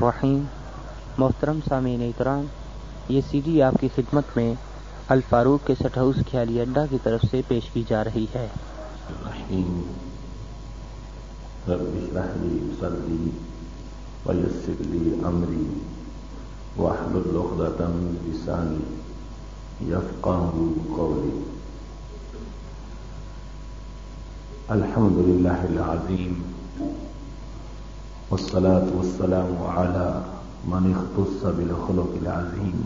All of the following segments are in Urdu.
الرحیم۔ محترم سامعین احترام، یہ سی ڈی آپ کی خدمت میں الفاروق کے سٹ ہاؤس خیالی اڈا کی طرف سے پیش کی جا رہی ہے۔ رب اشرح لی صدری ویسر لی امری واحلل عقدۃ من لسانی یفقهوا قولی۔ الحمد للہ العظیم والصلاة والسلام على من اختص بالخلق العظیم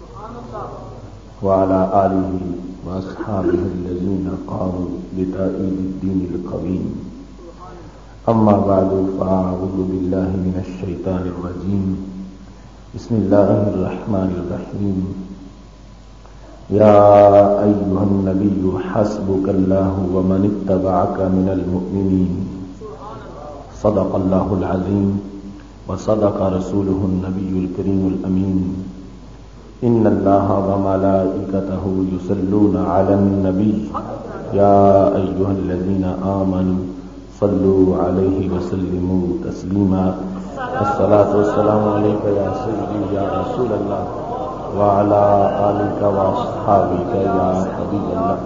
وعلى آلہ واصحابہ الذین قاموا بتأیید الدین القویم۔ اما بعد فاعوذ باللہ من الشیطان الرجیم، بسم اللہ الرحمن الرحیم۔ یا ایہا النبی حسبک اللہ ومن اتبعک من المؤمنین، صدق اللہ العظیم وصدق رسولہ النبی الکریم الامین۔ ان اللہ وملائکتہ یصلون علی النبی یا ایہا الذین آمنوا صلوا علیہ وسلموا تسلیما۔ الصلاۃ والسلام علیک یا سیدی یا رسول اللہ وعلی آلک واصحابک یا حبیب اللہ۔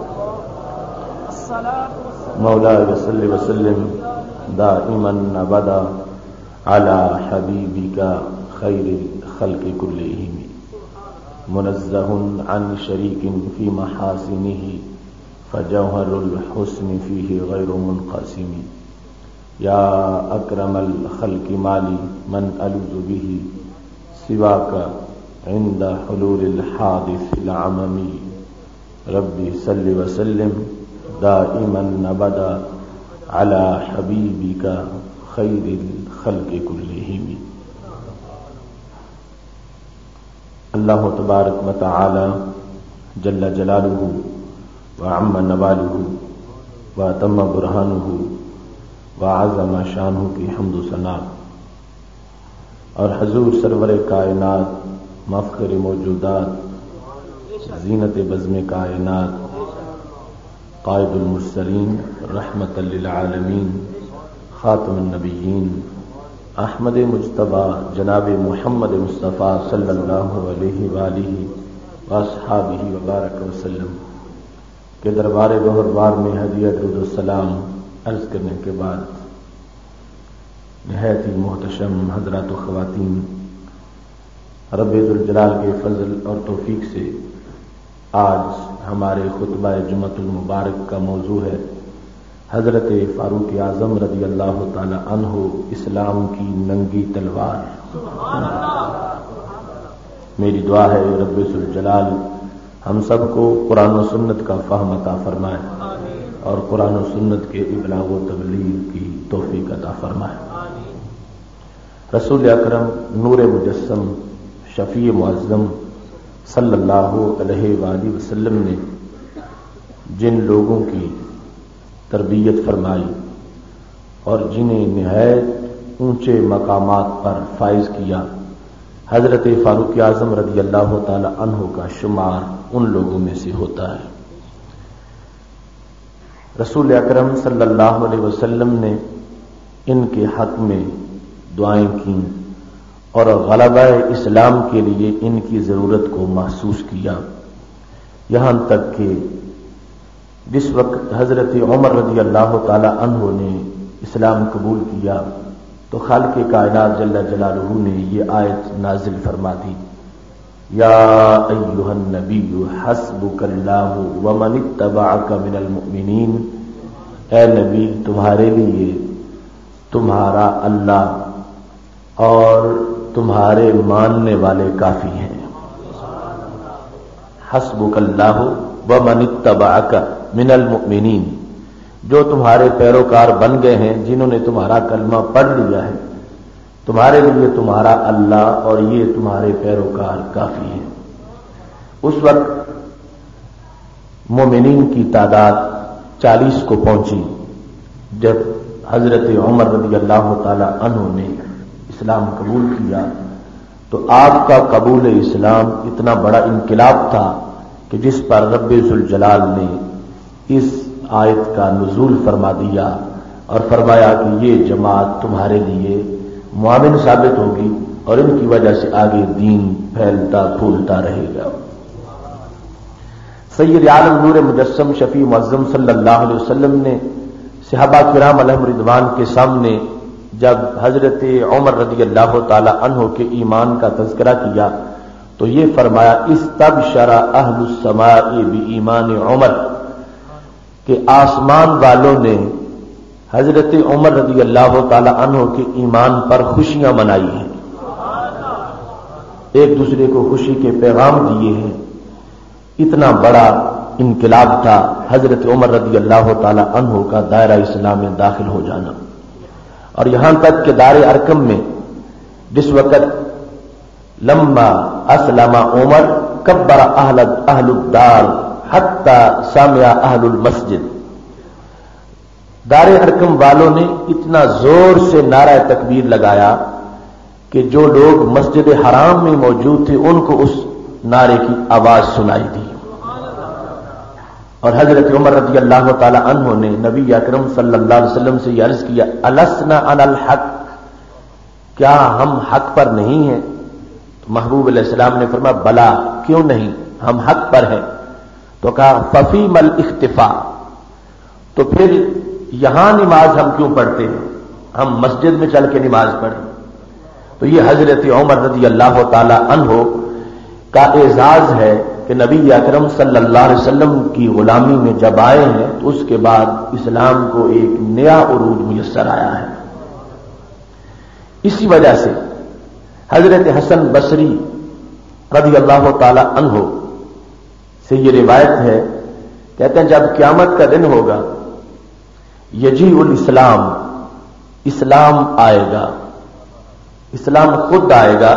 مولاي صل وسلم دائما ابدا على حبیبک خیر الخلق كلهم، منزہ عن شریک فی محاسنہ فجوہر الحسن فیہ غیر منقسم۔ یا اکرم الخلق مالی من الوذ بہ سواک عند حلول الحادث العممی۔ ربی صل وسلم دائما ابدا علی حبیبک خیر الخلق کلہم۔ اللہ تبارک و تعالی جل جلالہ وعم نوالہ واتم برہانہ وعظم شانہ کی حمد و ثنا، اور حضور سرور کائنات مفخر موجودات زینت بزم کائنات قائد المرسلین رحمت للعالمین خاتم النبیین احمد مجتبی جناب محمد مصطفیٰ صلی اللہ علیہ وآلہ واصحابہ وبارک وسلم کے دربار گوہربار میں ہدیہ درود السلام عرض کرنے کے بعد، نہایت ہی محتشم حضرات و خواتین، رب ذوالجلال کے فضل اور توفیق سے آج ہمارے خطبہ جمعۃ المبارک کا موضوع ہے حضرت فاروق اعظم رضی اللہ تعالی عنہ، اسلام کی ننگی تلوار۔ میری دعا ہے رب ذوالجلال ہم سب کو قرآن و سنت کا فہم عطا فرمائے اور قرآن و سنت کے ابلاغ و تبلیغ کی توفیق عطا فرمائے۔ رسول اکرم نور مجسم شفیع معظم صلی اللہ علیہ وآلہ وسلم نے جن لوگوں کی تربیت فرمائی اور جنہیں نہایت اونچے مقامات پر فائز کیا، حضرت فاروق اعظم رضی اللہ تعالی عنہ کا شمار ان لوگوں میں سے ہوتا ہے۔ رسول اکرم صلی اللہ علیہ وسلم نے ان کے حق میں دعائیں کیں اور غلبہ اسلام کے لیے ان کی ضرورت کو محسوس کیا، یہاں تک کہ جس وقت حضرت عمر رضی اللہ تعالی عنہ نے اسلام قبول کیا تو خالق کائنات جل جلالہ نے یہ آیت نازل فرما دی، یا ایھا النبی حسبک اللہ ومن اتبعک من المؤمنین۔ اے نبی، تمہارے لیے تمہارا اللہ اور تمہارے ماننے والے کافی ہیں۔ حسبک اللہ ومن اتبعک من المؤمنین، جو تمہارے پیروکار بن گئے ہیں، جنہوں نے تمہارا کلمہ پڑھ لیا ہے، تمہارے لیے تمہارا اللہ اور یہ تمہارے پیروکار کافی ہیں۔ اس وقت مومنین کی تعداد 40 کو پہنچی جب حضرت عمر رضی اللہ تعالی عنہ نے اسلام قبول کیا، تو آپ کا قبول اسلام اتنا بڑا انقلاب تھا کہ جس پر رب ذوالجلال نے اس آیت کا نزول فرما دیا اور فرمایا کہ یہ جماعت تمہارے لیے معاون ثابت ہوگی اور ان کی وجہ سے آگے دین پھیلتا پھولتا رہے گا۔ سید عالم نور مجسم شفیع معظم صلی اللہ علیہ وسلم نے صحابہ کرام علیہم رضوان کے سامنے جب حضرت عمر رضی اللہ تعالی عنہ کے ایمان کا تذکرہ کیا تو یہ فرمایا استبشر اہل السماء بایمان عمر، کہ آسمان والوں نے حضرت عمر رضی اللہ تعالی عنہ کے ایمان پر خوشیاں منائی ہیں، ایک دوسرے کو خوشی کے پیغام دیے ہیں۔ اتنا بڑا انقلاب تھا حضرت عمر رضی اللہ تعالی عنہ کا دائرہ اسلام میں داخل ہو جانا، اور یہاں تک کہ دار ارقم میں جس وقت لما اسلم عمر کبر اہل الدار حتی سمع اہل المسجد، دار ارقم والوں نے اتنا زور سے نعرہ تکبیر لگایا کہ جو لوگ مسجد حرام میں موجود تھے ان کو اس نعرے کی آواز سنائی دی، اور حضرت عمر رضی اللہ تعالی عنہ نے نبی اکرم صلی اللہ علیہ وسلم سے یہ عرض کیا السنا علی الحق، کیا ہم حق پر نہیں ہیں؟ تو محبوب علیہ السلام نے فرمایا بلا، کیوں نہیں، ہم حق پر ہیں۔ تو کہا ففیم الاختفاء، تو پھر یہاں نماز ہم کیوں پڑھتے ہیں، ہم مسجد میں چل کے نماز پڑھیں۔ تو یہ حضرت عمر رضی اللہ تعالی عنہ کا اعزاز ہے کہ نبی اکرم صلی اللہ علیہ وسلم کی غلامی میں جب آئے ہیں تو اس کے بعد اسلام کو ایک نیا عروج میسر آیا ہے۔ اسی وجہ سے حضرت حسن بصری رضی اللہ تعالی عنہ سے یہ روایت ہے، کہتے ہیں جب قیامت کا دن ہوگا یجیء الاسلام، اسلام آئے گا، اسلام خود آئے گا،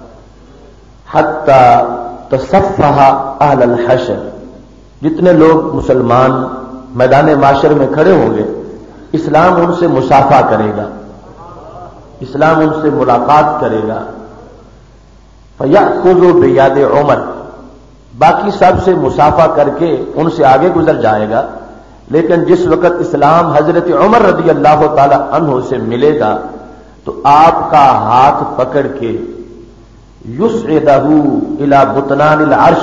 حتی تصفح اہل الحشر، جتنے لوگ مسلمان میدان معاشر میں کھڑے ہوں گے اسلام ان سے مصافحہ کرے گا، اسلام ان سے ملاقات کرے گا، فیأخذ بیاد عمر، باقی سب سے مصافحہ کر کے ان سے آگے گزر جائے گا، لیکن جس وقت اسلام حضرت عمر رضی اللہ تعالی عنہ سے ملے گا تو آپ کا ہاتھ پکڑ کے یصعدہ الی بطنان العرش،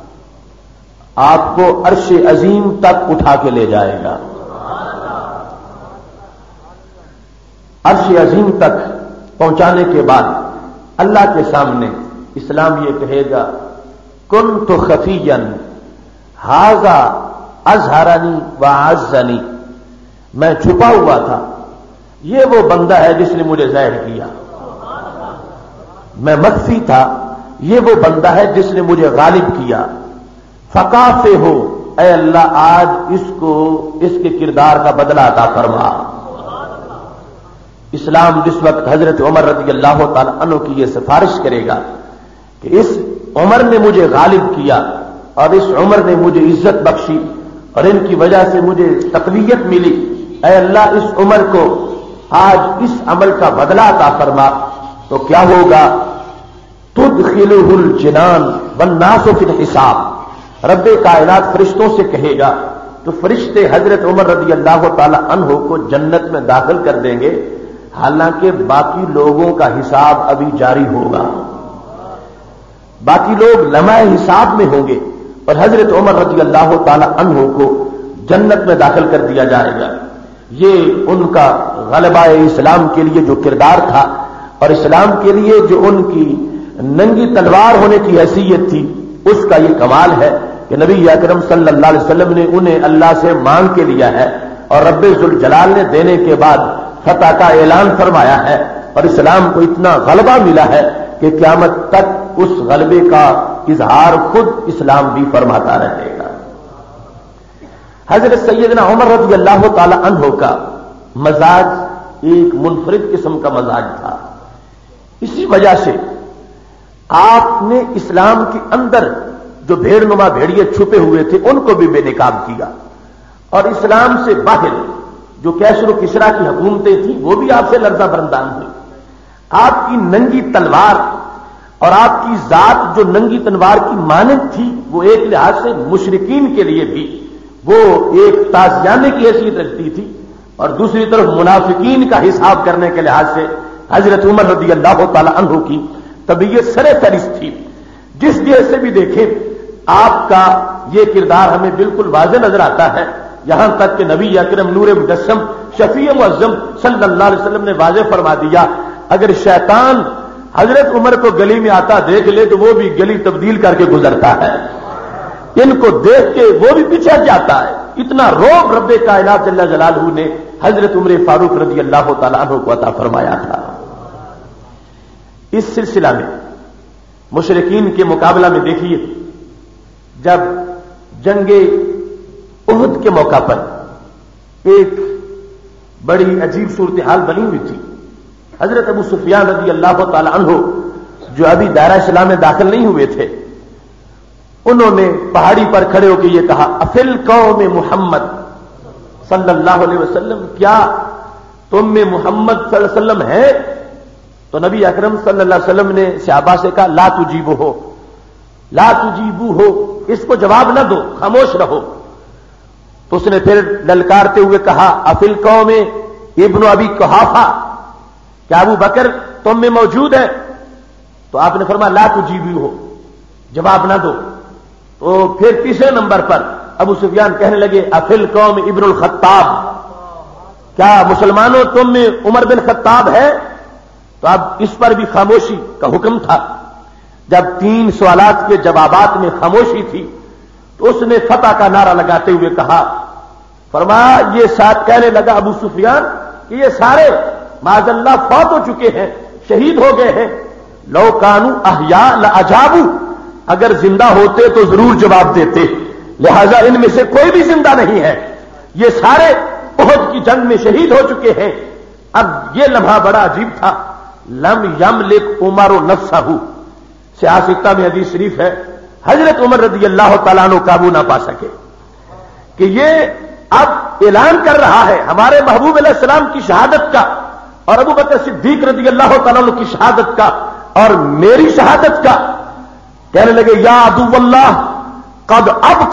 آپ کو عرش عظیم تک اٹھا کے لے جائے گا، عرش عظیم تک پہنچانے کے بعد اللہ کے سامنے اسلام یہ کہے گا کنت خفیا ھذا اظہرنی واعزنی، میں چھپا ہوا تھا، یہ وہ بندہ ہے جس نے مجھے ظاہر کیا، میں مخفی تھا، یہ وہ بندہ ہے جس نے مجھے غالب کیا، فکافہ ہو اے اللہ آج اس کو اس کے کردار کا بدلہ عطا فرما۔ اسلام جس وقت حضرت عمر رضی اللہ تعالی عنہ کی یہ سفارش کرے گا کہ اس عمر نے مجھے غالب کیا اور اس عمر نے مجھے عزت بخشی اور ان کی وجہ سے مجھے تقویت ملی، اے اللہ اس عمر کو آج اس عمل کا بدلہ عطا فرما، تو کیا ہوگا؟ تدخلہ الجنان والناس فی الحساب، رب کائنات فرشتوں سے کہے گا تو فرشتے حضرت عمر رضی اللہ تعالی عنہ کو جنت میں داخل کر دیں گے، حالانکہ باقی لوگوں کا حساب ابھی جاری ہوگا، باقی لوگ لمحہ حساب میں ہوں گے اور حضرت عمر رضی اللہ تعالی عنہ کو جنت میں داخل کر دیا جائے گا۔ یہ ان کا غلبہ اسلام کے لیے جو کردار تھا اور اسلام کے لیے جو ان کی ننگی تلوار ہونے کی حیثیت تھی، اس کا یہ کمال ہے کہ نبی اکرم صلی اللہ علیہ وسلم نے انہیں اللہ سے مانگ کے لیا ہے اور رب ذوالجلال نے دینے کے بعد فتح کا اعلان فرمایا ہے، اور اسلام کو اتنا غلبہ ملا ہے کہ قیامت تک اس غلبے کا اظہار خود اسلام بھی فرماتا رہے گا۔ حضرت سیدنا عمر رضی اللہ تعالی عنہ کا مزاج ایک منفرد قسم کا مزاج تھا، اسی وجہ سے آپ نے اسلام کے اندر جو بھیڑ نما بھیڑیے چھپے ہوئے تھے ان کو بھی بے نقاب کیا، اور اسلام سے باہر جو کیسر و کسرا کی حکومتیں تھیں وہ بھی آپ سے لرزہ برندان ہوئی۔ آپ کی ننگی تلوار اور آپ کی ذات جو ننگی تلوار کی مانند تھی وہ ایک لحاظ سے مشرکین کے لیے بھی وہ ایک تازیانے کی حیثیت رکھتی تھی، اور دوسری طرف منافقین کا حساب کرنے کے لحاظ سے حضرت عمر رضی اللہ تعالی عنہ کی طبیعت سرے فہرست تھی. جس جہت سے بھی دیکھیں آپ کا یہ کردار ہمیں بالکل واضح نظر آتا ہے. یہاں تک کہ نبی اکرم نور مجسم شفیع معظم صلی اللہ علیہ وسلم نے واضح فرما دیا اگر شیطان حضرت عمر کو گلی میں آتا دیکھ لے تو وہ بھی گلی تبدیل کر کے گزرتا ہے. ان کو دیکھ کے وہ بھی پیچھے جاتا ہے. اتنا روب رب کائنات جل جلالہ نے حضرت عمر فاروق رضی اللہ تعالیٰ عنہ کو عطا فرمایا تھا. اس سلسلہ میں مشرکین کے مقابلہ میں دیکھیے جب جنگ احد کے موقع پر ایک بڑی عجیب صورتحال بنی ہوئی تھی. حضرت ابو سفیان رضی اللہ تعالی عنہ جو ابھی دائرہ اسلام میں داخل نہیں ہوئے تھے انہوں نے پہاڑی پر کھڑے ہو کے یہ کہا افل قوم محمد صلی اللہ علیہ وسلم کیا تم میں محمد صلی اللہ علیہ وسلم ہے؟ تو نبی اکرم صلی اللہ علیہ وسلم نے صحابہ سے کہا لا تجیبو ہو لا تجیبو ہو اس کو جواب نہ دو خاموش رہو. تو اس نے پھر للکارتے ہوئے کہا افل قوم ابن ابی قحافہ کیا ابو بکر تم میں موجود ہے؟ تو آپ نے فرمایا لا تجیبو ہو جواب نہ دو. تو پھر تیسرے نمبر پر ابو سفیان کہنے لگے افل قوم ابن الخطاب کیا مسلمانوں تم میں عمر بن خطاب ہے؟ تو اب اس پر بھی خاموشی کا حکم تھا. جب 3 سوالات کے جوابات میں خاموشی تھی تو اس نے فتح کا نعرہ لگاتے ہوئے کہا فرمایا یہ ساتھ کہنے لگا ابو سفیان کہ یہ سارے معاذ اللہ فوت ہو چکے ہیں شہید ہو گئے ہیں. لو کانوا احیاء لاجابوا اگر زندہ ہوتے تو ضرور جواب دیتے لہذا ان میں سے کوئی بھی زندہ نہیں ہے. یہ سارے احد کی جنگ میں شہید ہو چکے ہیں. اب یہ لمحہ بڑا عجیب تھا. لم یملک عمر نفسہ سیاستہ میں حدیث شریف ہے حضرت عمر رضی اللہ تعالیٰ عنہ قابو نہ پا سکے کہ یہ اب اعلان کر رہا ہے ہمارے محبوب علیہ السلام کی شہادت کا اور ابو بکر صدیق رضی اللہ تعالیٰ عنہ کی شہادت کا اور میری شہادت کا. کہنے لگے یا عدو اللہ قد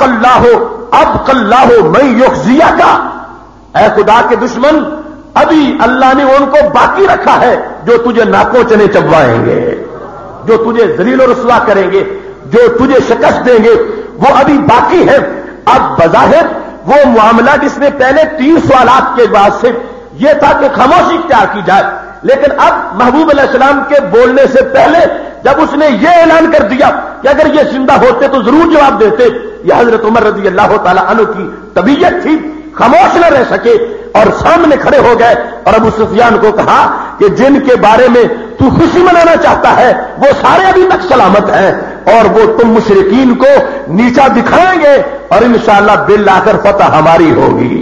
ابقى اللہ من یخزیک اے خدا کے دشمن ابھی اللہ نے ان کو باقی رکھا ہے جو تجھے ناکوں چنے چبوائیں گے جو تجھے ذلیل و رسوا کریں گے جو تجھے شکست دیں گے وہ ابھی باقی ہے. اب بظاہر وہ معاملہ جس میں پہلے 3 سوالات کے بعد سے یہ تھا کہ خاموشی اختیار کی جائے لیکن اب محبوب علیہ السلام کے بولنے سے پہلے جب اس نے یہ اعلان کر دیا کہ اگر یہ زندہ ہوتے تو ضرور جواب دیتے. یہ حضرت عمر رضی اللہ تعالی عنہ کی طبیعت تھی خاموش نہ رہ سکے اور سامنے کھڑے ہو گئے اور ابو سفیان کو کہا کہ جن کے بارے میں تو خوشی منانا چاہتا ہے وہ سارے ابھی تک سلامت ہیں اور وہ تم مشرکین کو نیچا دکھائیں گے اور انشاءاللہ بالآخر فتح ہماری ہوگی.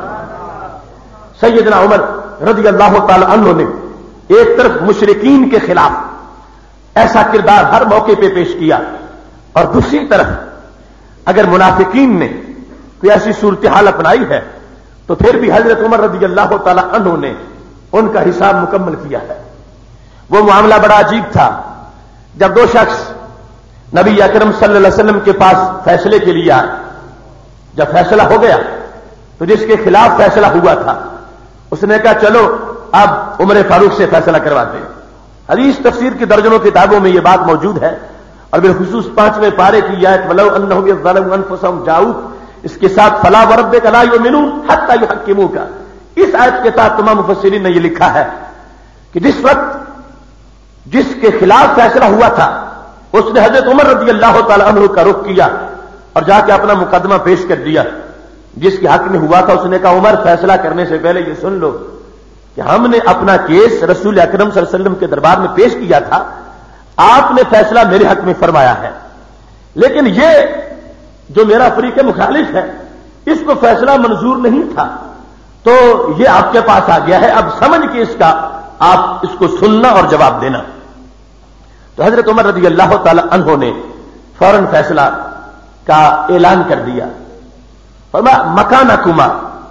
سیدنا عمر رضی اللہ تعالی عنہ نے ایک طرف مشرکین کے خلاف ایسا کردار ہر موقع پہ پیش کیا اور دوسری طرف اگر منافقین نے کوئی ایسی صورتحال اپنائی ہے تو پھر بھی حضرت عمر رضی اللہ تعالی عنہ نے ان کا حساب مکمل کیا ہے. وہ معاملہ بڑا عجیب تھا جب 2 شخص نبی اکرم صلی اللہ علیہ وسلم کے پاس فیصلے کے لیے آئے. جب فیصلہ ہو گیا تو جس کے خلاف فیصلہ ہوا تھا اس نے کہا چلو اب عمر فاروق سے فیصلہ کرواتے ہیں. حدیث تفسیر کی درجنوں کتابوں میں یہ بات موجود ہے اور بالخصوص 5ویں پارے کی آیت ولو انہم یظلمون انفسہم جاؤک اس کے ساتھ فلا وربک لا یؤمنون حتی یحکموک اس آیت کے ساتھ تمام مفسرین نے یہ لکھا ہے کہ جس وقت جس کے خلاف فیصلہ ہوا تھا اس نے حضرت عمر رضی اللہ تعالی عنہ کا رخ کیا اور جا کے اپنا مقدمہ پیش کر دیا. جس کے حق میں ہوا تھا اس نے کہا عمر فیصلہ کرنے سے پہلے یہ سن لو کہ ہم نے اپنا کیس رسول اکرم صلی اللہ علیہ وسلم کے دربار میں پیش کیا تھا آپ نے فیصلہ میرے حق میں فرمایا ہے لیکن یہ جو میرا فریق مخالف ہے اس کو فیصلہ منظور نہیں تھا تو یہ آپ کے پاس آ گیا ہے اب سمجھ کے اس کا آپ اس کو سننا اور جواب دینا. تو حضرت عمر رضی اللہ تعالی عنہ نے فوراً فیصلہ کا اعلان کر دیا. فرمایا مکانکما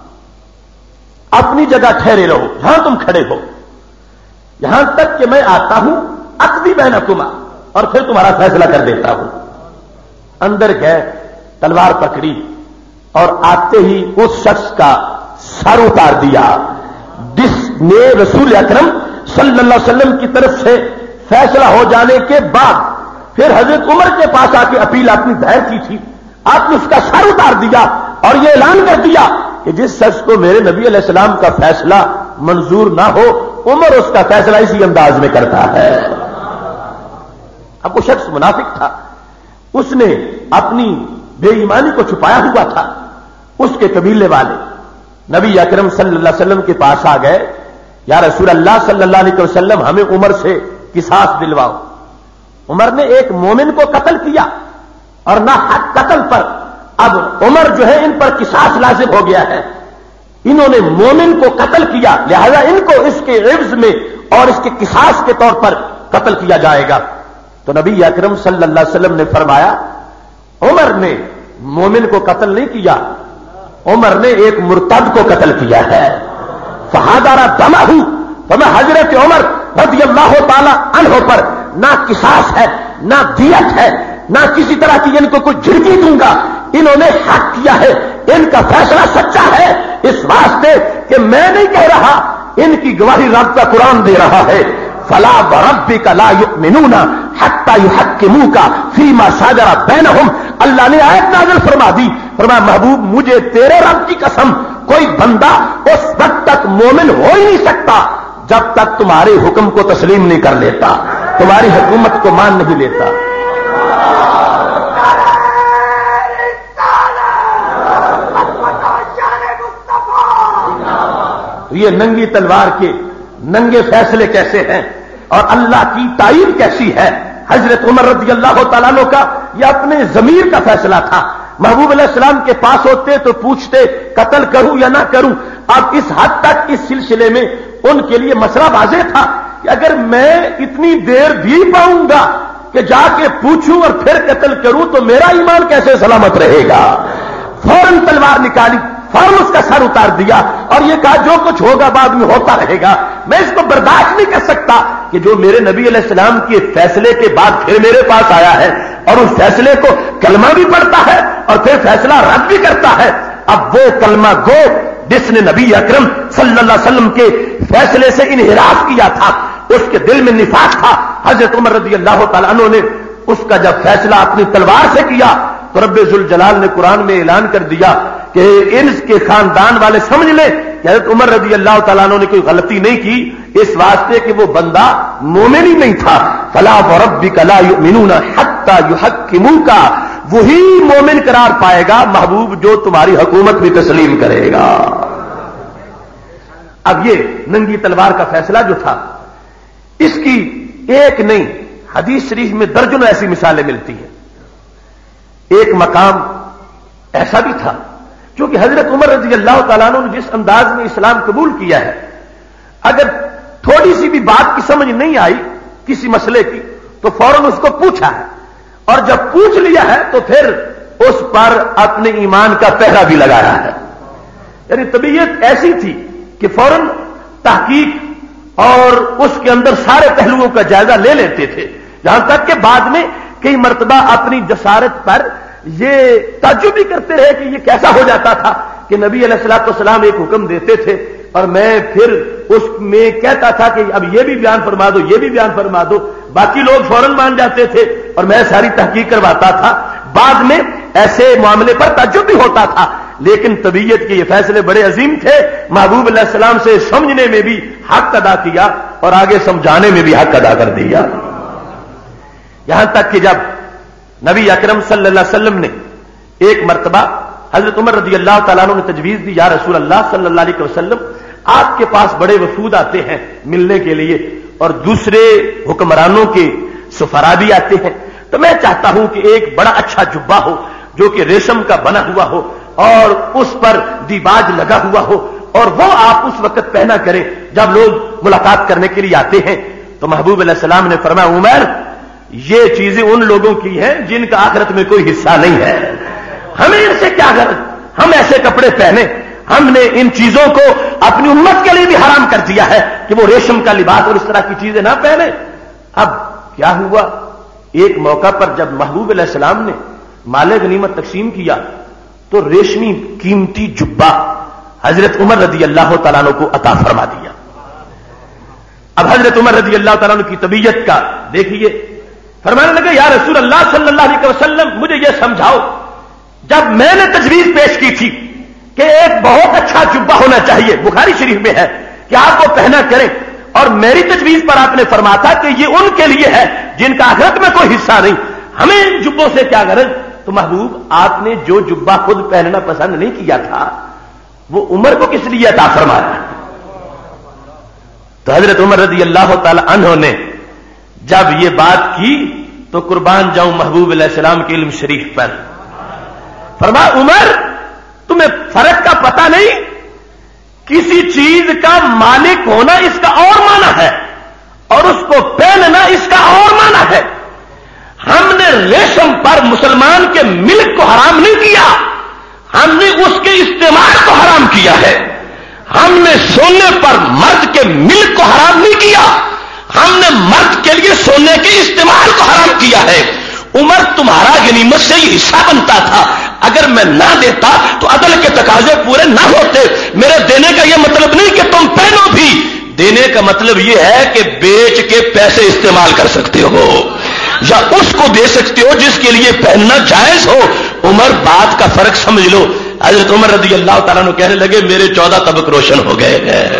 اپنی جگہ ٹھہرے رہو جہاں تم کھڑے ہو یہاں تک کہ میں آتا ہوں اقضی بینکما اور پھر تمہارا فیصلہ کر دیتا ہوں. اندر گئے تلوار پکڑی اور آتے ہی اس شخص کا سر اتار دیا جس نے رسول اکرم صلی اللہ علیہ وسلم کی طرف سے فیصلہ ہو جانے کے بعد پھر حضرت عمر کے پاس آ کے اپیل اپنی دائر کی تھی. آپ نے اس کا سر اتار دیا اور یہ اعلان کر دیا کہ جس شخص کو میرے نبی علیہ السلام کا فیصلہ منظور نہ ہو عمر اس کا فیصلہ اسی انداز میں کرتا ہے. اب وہ شخص منافق تھا, اس نے اپنی بے ایمانی کو چھپایا ہوا تھا. اس کے قبیلے والے نبی اکرم صلی اللہ علیہ وسلم کے پاس آ گئے, یا رسول اللہ صلی اللہ علیہ وسلم ہمیں عمر سے قصاص دلواؤ. عمر نے ایک مومن کو قتل کیا اور نہ حق قتل پر اب عمر جو ہے ان پر قصاص لازم ہو گیا ہے. انہوں نے مومن کو قتل کیا, لہذا ان کو اس کے عوض میں اور اس کے قصاص کے طور پر قتل کیا جائے گا. تو نبی اکرم صلی اللہ علیہ وسلم نے فرمایا عمر نے مومن کو قتل نہیں کیا, عمر نے ایک مرتد کو قتل کیا ہے. فہادارا دمہ ہوں تو میں حضرت عمر رضی اللہ تعالی عنہ پر نہ قصاص ہے نہ دیت ہے نہ کسی طرح کی ان کو کوئی جھڑکی دوں گا. انہوں نے حق کیا ہے, ان کا فیصلہ سچا ہے, اس واسطے کہ میں نہیں کہہ رہا, ان کی گواہی رب کا قرآن دے رہا ہے. فلا وربک لا یؤمنون حتی یحکموک فیما شجر بینہم. اللہ نے آیت نازل فرما دی, فرمایا محبوب مجھے تیرے رب کی قسم کوئی بندہ اس وقت تک مومن ہو ہی نہیں سکتا جب تک تمہارے حکم کو تسلیم نہیں کر لیتا, تمہاری حکومت کو مان نہیں لیتا. یہ ننگی تلوار کے ننگے فیصلے کیسے ہیں اور اللہ کی تائید کیسی ہے. حضرت عمر رضی اللہ تعالیٰ عنہ کا یہ اپنے ضمیر کا فیصلہ تھا. محبوب علیہ السلام کے پاس ہوتے تو پوچھتے قتل کروں یا نہ کروں. اب اس حد تک اس سلسلے میں ان کے لیے مسئلہ واضح تھا کہ اگر میں اتنی دیر بھی پاؤں گا کہ جا کے پوچھوں اور پھر قتل کروں تو میرا ایمان کیسے سلامت رہے گا. فوراً تلوار نکالی, فوراً اس کا سر اتار دیا اور یہ کہا جو کچھ ہوگا بعد میں ہوتا رہے گا. میں اس کو برداشت نہیں کر سکتا کہ جو میرے نبی علیہ السلام کے فیصلے کے بعد پھر میرے پاس آیا ہے اور اس فیصلے کو کلمہ بھی پڑھتا ہے اور پھر فیصلہ رد بھی کرتا ہے. اب وہ کلمہ گو جس نے نبی اکرم صلی اللہ علیہ وسلم کے فیصلے سے انحراف کیا تھا, اس کے دل میں نفاق تھا. حضرت عمر رضی اللہ تعالیٰ عنہ نے اس کا جب فیصلہ اپنی تلوار سے کیا تو رب ذوالجلال نے قرآن میں اعلان کر دیا کہ ان کے خاندان والے سمجھ لیں کہ حضرت عمر رضی اللہ تعالیٰ عنہ نے کوئی غلطی نہیں کی, اس واسطے کہ وہ بندہ مومن ہی نہیں تھا. فلا وربک لا یؤمنون حتی یحکموک, وہی مومن قرار پائے گا محبوب جو تمہاری حکومت بھی تسلیم کرے گا. اب یہ ننگی تلوار کا فیصلہ جو تھا اس کی ایک نہیں حدیث شریف میں درجنوں ایسی مثالیں ملتی ہیں. ایک مقام ایسا بھی تھا جو کہ حضرت عمر رضی اللہ تعالیٰ عنہ نے جس انداز میں اسلام قبول کیا ہے, اگر تھوڑی سی بھی بات کی سمجھ نہیں آئی کسی مسئلے کی تو فوراً اس کو پوچھا ہے, اور جب پوچھ لیا ہے تو پھر اس پر اپنے ایمان کا پہرا بھی لگایا ہے. یعنی طبیعت ایسی تھی کہ فوراً تحقیق اور اس کے اندر سارے پہلوؤں کا جائزہ لے لیتے تھے, یہاں تک کہ بعد میں کئی مرتبہ اپنی جسارت پر یہ تعجب بھی کرتے رہے کہ یہ کیسا ہو جاتا تھا کہ نبی علیہ الصلوۃ والسلام ایک حکم دیتے تھے اور میں پھر اس میں کہتا تھا کہ اب یہ بھی بیان فرما دو یہ بھی بیان فرما دو, باقی لوگ فوراً مان جاتے تھے اور میں ساری تحقیق کرواتا تھا. بعد میں ایسے معاملے پر تعجب بھی ہوتا تھا, لیکن طبیعت کے یہ فیصلے بڑے عظیم تھے. محبوب علیہ السلام سے سمجھنے میں بھی حق ادا کیا اور آگے سمجھانے میں بھی حق ادا کر دیا. یہاں تک کہ جب نبی اکرم صلی اللہ علیہ وسلم نے ایک مرتبہ حضرت عمر رضی اللہ تعالیٰ عنہ نے تجویز دی, یا رسول اللہ صلی اللہ علیہ وسلم آپ کے پاس بڑے وفود آتے ہیں ملنے کے لیے اور دوسرے حکمرانوں کے سفرا بھی آتے ہیں, تو میں چاہتا ہوں کہ ایک بڑا اچھا جبہ ہو جو کہ ریشم کا بنا ہوا ہو اور اس پر دیباج لگا ہوا ہو اور وہ آپ اس وقت پہنا کریں جب لوگ ملاقات کرنے کے لیے آتے ہیں. تو محبوب علیہ السلام نے فرمایا عمر یہ چیزیں ان لوگوں کی ہیں جن کا آخرت میں کوئی حصہ نہیں ہے, ہمیں ان سے کیا غرض, ہم ایسے کپڑے پہنے, ہم نے ان چیزوں کو اپنی امت کے لیے بھی حرام کر دیا ہے کہ وہ ریشم کا لباس اور اس طرح کی چیزیں نہ پہنے. اب کیا ہوا, ایک موقع پر جب محبوب علیہ السلام نے مال غنیمت تقسیم کیا تو ریشمی قیمتی جبہ حضرت عمر رضی اللہ تعالیٰ عنہ کو عطا فرما دیا. اب اب حضرت عمر رضی اللہ تعالیٰ عنہ کی طبیعت کا دیکھیے، فرمانے لگے یا رسول اللہ صلی اللہ علیہ وسلم مجھے یہ سمجھاؤ، جب میں نے تجویز پیش کی تھی کہ ایک بہت اچھا جبہ ہونا چاہیے، بخاری شریف میں ہے کہ آپ کو پہنا کریں، اور میری تجویز پر آپ نے فرمایا تھا کہ یہ ان کے لیے ہے جن کا آخرت میں کوئی حصہ نہیں، ہمیں ان جبوں سے کیا غرض؟ تو محبوب آپ نے جو جبہ خود پہننا پسند نہیں کیا تھا وہ عمر کو کس لیے عطا فرمایا؟ تو حضرت عمر رضی اللہ تعالی عنہ نے جب یہ بات کی تو قربان جاؤں محبوب علیہ السلام کے علم شریف پر، فرمایا عمر تمہیں فرق کا پتہ نہیں؟ کسی چیز کا مالک ہونا اس کا اور معنی ہے اور اس کو پہننا اس کا اور معنی ہے۔ ہم نے ریشم پر مسلمان کے ملک کو حرام نہیں کیا، ہم نے اس کے استعمال کو حرام کیا ہے۔ ہم نے سونے پر مرد کے ملک کو حرام نہیں کیا، ہم نے مرد کے لیے سونے کے استعمال کو حرام کیا ہے۔ عمر تمہارا غنیمت سے یہ حصہ بنتا تھا، اگر میں نہ دیتا تو عدل کے تقاضے پورے نہ ہوتے۔ میرے دینے کا یہ مطلب نہیں کہ تم پہنو بھی، دینے کا مطلب یہ ہے کہ بیچ کے پیسے استعمال کر سکتے ہو یا اس کو دے سکتے ہو جس کے لیے پہننا جائز ہو۔ عمر بات کا فرق سمجھ لو۔ حضرت عمر رضی اللہ تعالیٰ عنہ کہنے لگے میرے 14 طبق روشن ہو گئے ہیں۔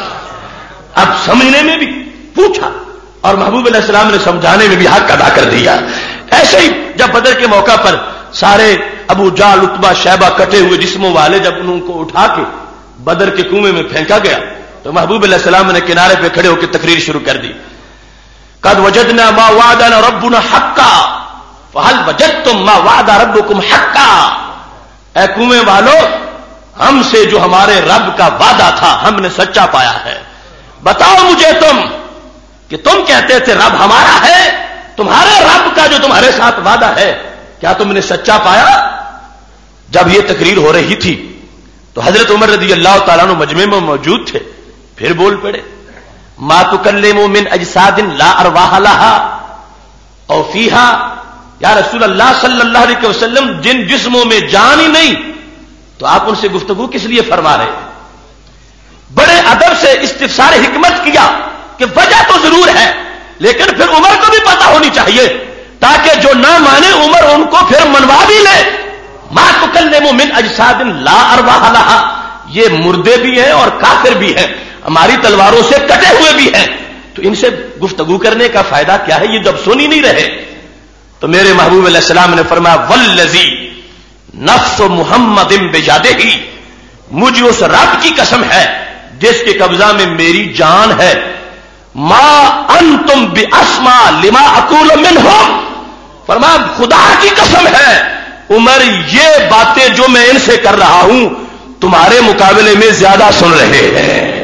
اب سمجھنے میں بھی پوچھا اور محبوب علیہ السلام نے سمجھانے میں بھی حق ادا کر دیا۔ ایسے ہی جب بدر کے موقع پر سارے ابو جہل عتبہ شیبہ کٹے ہوئے جسموں والے جب ان کو اٹھا کے بدر کے کنویں میں پھینکا گیا تو محبوب علیہ السلام نے کنارے پہ کھڑے ہو کے تقریر شروع کر دی، قد وجدنا ما وعدنا ربنا حقا فهل وجدتم ما وعد ربكم حقا۔ اے کنویں والو، ہم سے جو ہمارے رب کا وعدہ تھا ہم نے سچا پایا ہے، بتاؤ مجھے تم کہ تم کہتے تھے رب ہمارا ہے، تمہارے رب کا جو تمہارے ساتھ وعدہ ہے کیا تم نے سچا پایا؟ جب یہ تقریر ہو رہی تھی تو حضرت عمر رضی اللہ تعالیٰ عنہ مجمع میں موجود تھے، پھر بول پڑے، ما تکلم من اجساد لا ارواح لها او فیہا۔ یا رسول اللہ صلی اللہ علیہ وسلم جن جسموں میں جان ہی نہیں تو آپ ان سے گفتگو کس لیے فرما رہے ہیں؟ بڑے ادب سے استفسار حکمت کیا کہ وجہ تو ضرور ہے لیکن پھر عمر کو بھی پتا ہونی چاہیے تاکہ جو نہ مانے عمر ان کو پھر منوا بھی لے۔ ما تکلم من اجساد لا ارواح لها، یہ مردے بھی ہیں اور کافر بھی ہیں، ہماری تلواروں سے کٹے ہوئے بھی ہیں، تو ان سے گفتگو کرنے کا فائدہ کیا ہے؟ یہ جب سن ہی نہیں رہے تو میرے محبوب علیہ السلام نے فرمایا والذی نفس محمد بیدہ، مجھے اس رب کی قسم ہے جس کے قبضہ میں میری جان ہے، ما انتم باسمع لما اقول منہم، فرمایا خدا کی قسم ہے عمر یہ باتیں جو میں ان سے کر رہا ہوں تمہارے مقابلے میں زیادہ سن رہے ہیں،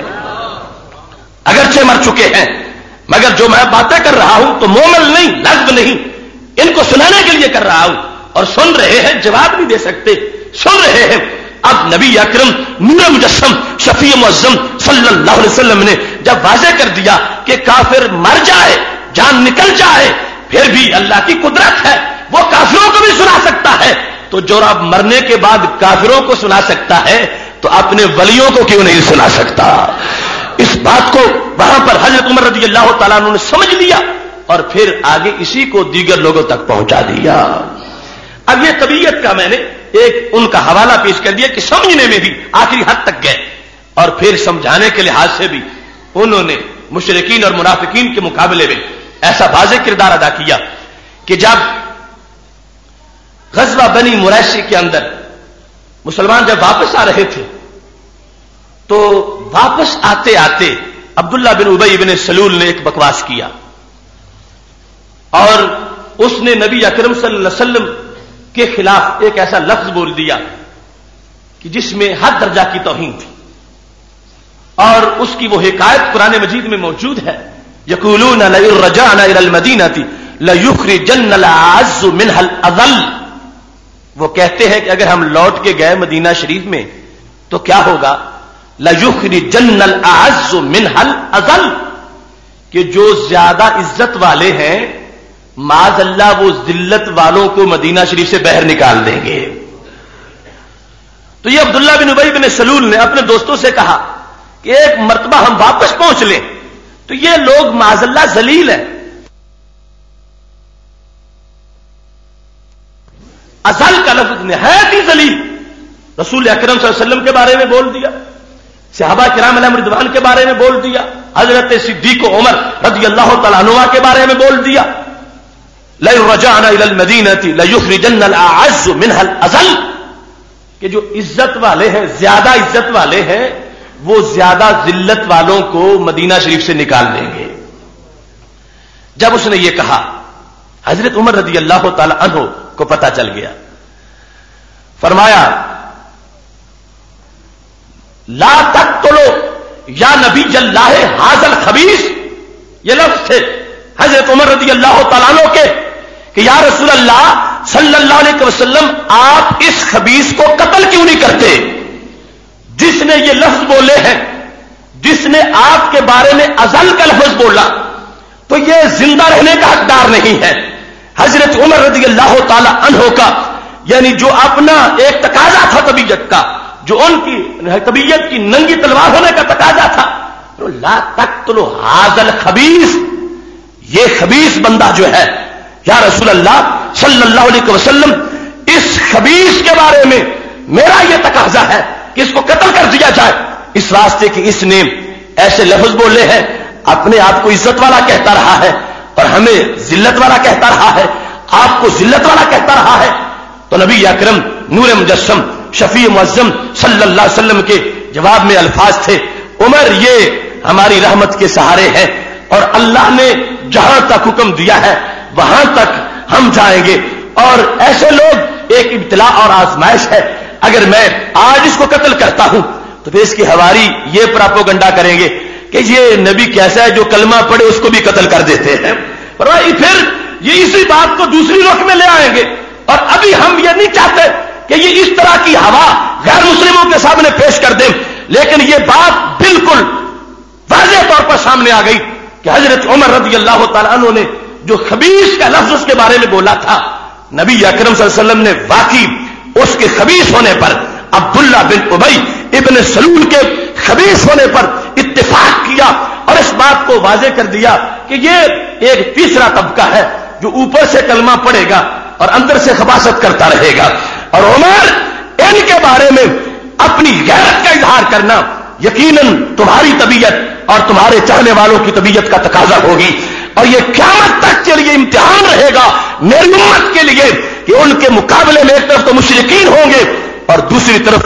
اگرچہ مر چکے ہیں مگر جو میں باتیں کر رہا ہوں تو مومل نہیں، لغو نہیں، ان کو سنانے کے لیے کر رہا ہوں، اور سن رہے ہیں، جواب نہیں دے سکتے، سن رہے ہیں۔ اب نبی اکرم نور مجسم شفیع معظم صلی اللہ علیہ وسلم نے جب واضح کر دیا کہ کافر مر جائے، جان نکل جائے، پھر بھی اللہ کی قدرت ہے، وہ کافروں کو بھی سنا سکتا ہے، تو جو رب مرنے کے بعد کافروں کو سنا سکتا ہے تو اپنے ولیوں کو کیوں نہیں سنا سکتا؟ اس بات کو وہاں پر حضرت عمر رضی اللہ تعالیٰ عنہ نے سمجھ لیا اور پھر آگے اسی کو دیگر لوگوں تک پہنچا دیا۔ اب یہ طبیعت کا میں نے ایک ان کا حوالہ پیش کر دیا کہ سمجھنے میں بھی آخری حد تک گئے اور پھر سمجھانے کے لحاظ سے بھی انہوں نے مشرکین اور منافقین کے مقابلے میں ایسا واضح کردار ادا کیا کہ جب غزوہ بنی مریسی کے اندر مسلمان جب واپس آ رہے تھے تو واپس آتے آتے عبداللہ بن ابی بن سلول نے ایک بکواس کیا اور اس نے نبی اکرم صلی اللہ علیہ وسلم کے خلاف ایک ایسا لفظ بول دیا کہ جس میں حد درجہ کی توہین تھی، اور اس کی وہ حکایت قرآن مجید میں موجود ہے، یقولون لئن رجعنا الى المدینہ لیخرجن الاعز منها الاذل، وہ کہتے ہیں کہ اگر ہم لوٹ کے گئے مدینہ شریف میں تو کیا ہوگا؟ لیخرجن الاعز منها الاذل، کہ جو زیادہ عزت والے ہیں معاذ اللہ وہ ذلت والوں کو مدینہ شریف سے باہر نکال دیں گے۔ تو یہ عبداللہ بن ابی بن سلول نے اپنے دوستوں سے کہا کہ ایک مرتبہ ہم واپس پہنچ لیں تو یہ لوگ معاذ اللہ ذلیل ہیں. ازل کا لفظ نہایت ہی ذلیل رسول اکرم صلی اللہ علیہ وسلم کے بارے میں بول دیا, صحابہ کرام علیہم رضوان کے بارے میں بول دیا, حضرت صدیق و عمر رضی اللہ تعالیٰ عنہ کے بارے میں بول دیا. لَئِن رَجَعْنَا إِلَى الْمَدِينَةِ لَيُخْرِجَنَّ الْأَعَزُّ مِنْهَا الْأَذَلَّ, کہ جو عزت والے ہیں, زیادہ عزت والے ہیں, وہ زیادہ ذلت والوں کو مدینہ شریف سے نکال دیں گے. جب اس نے یہ کہا حضرت عمر رضی اللہ تعالی عنہ کو پتہ چل گیا, فرمایا لا تقتلوا یا نبی اللہ ھذا الخبیث, یہ لفظ تھے حضرت عمر رضی اللہ تعالیٰ عنہ کے کہ یا رسول اللہ صلی اللہ علیہ وسلم آپ اس خبیث کو قتل کیوں نہیں کرتے, جس نے یہ لفظ بولے ہیں, جس نے آپ کے بارے میں ازل کا لفظ بولا, تو یہ زندہ رہنے کا حقدار نہیں ہے. حضرت عمر رضی اللہ تعالی عنہ کا یعنی جو اپنا ایک تقاضا تھا طبیعت کا, جو ان کی طبیعت کی ننگی تلوار ہونے کا تقاضا تھا, لا تقتلوا ھذا الخبیث, یہ خبیث بندہ جو ہے یا رسول اللہ صلی اللہ علیہ وسلم اس خبیث کے بارے میں میرا یہ تقاضا ہے کہ اس کو قتل کر دیا جائے, اس واسطے کہ اس نے ایسے لفظ بولے ہیں, اپنے آپ کو عزت والا کہتا رہا ہے اور ہمیں ذلت والا کہتا رہا ہے, آپ کو ذلت والا کہتا رہا ہے. تو نبی اکرم نور مجسم شفیع معظم صلی اللہ علیہ وسلم کے جواب میں الفاظ تھے, عمر یہ ہماری رحمت کے سہارے ہیں اور اللہ نے جہاں تک حکم دیا ہے وہاں تک ہم جائیں گے, اور ایسے لوگ ایک ابتلا اور آزمائش ہے, اگر میں آج اس کو قتل کرتا ہوں تو پھر اس کی حواری یہ پراپوگنڈا کریں گے کہ یہ نبی کیسا ہے جو کلمہ پڑھے اس کو بھی قتل کر دیتے ہیں, پھر یہ اسی بات کو دوسری رخ میں لے آئیں گے. اور ابھی ہم یہ نہیں چاہتے کہ یہ اس طرح کی ہوا غیر مسلموں کے سامنے پیش کر دیں, لیکن یہ بات بالکل واضح طور پر سامنے آ گئی کہ حضرت عمر رضی اللہ تعالیٰ عنہ نے جو خبیث کا لفظ اس کے بارے میں بولا تھا, نبی اکرم صلی اللہ علیہ وسلم نے واقعی اس کے خبیث ہونے پر, عبداللہ بن ابی ابن سلول کے خبیث ہونے پر اتفاق کیا اور اس بات کو واضح کر دیا کہ یہ ایک تیسرا طبقہ ہے جو اوپر سے کلمہ پڑھے گا اور اندر سے خباثت کرتا رہے گا. اور عمر ان کے بارے میں اپنی غیرت کا اظہار کرنا یقیناً تمہاری طبیعت اور تمہارے چاہنے والوں کی طبیعت کا تقاضا ہوگی, اور یہ قیامت تک کے لیے امتحان رہے گا میری امت کے لیے کہ ان کے مقابلے میں ایک طرف تو مشرکین ہوں گے اور دوسری طرف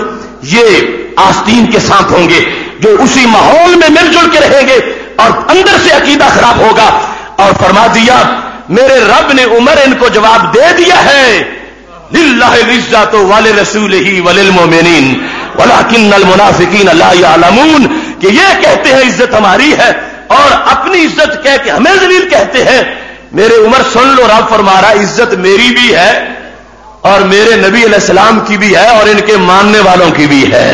یہ آستین کے سانپ ہوں گے جو اسی ماحول میں مل جل کے رہیں گے اور اندر سے عقیدہ خراب ہوگا. اور فرما دیا میرے رب نے عمر ان کو جواب دے دیا ہے, للہ العزت ولرسولہ وللمؤمنین ولکن المنافقین لا یعلمون, کہ یہ کہتے ہیں عزت ہماری ہے اور اپنی عزت کہہ کے ہمیں ذلیل کہتے ہیں. میرے عمر سن لو, رب فرما رہا عزت میری بھی ہے اور میرے نبی علیہ السلام کی بھی ہے اور ان کے ماننے والوں کی بھی ہے.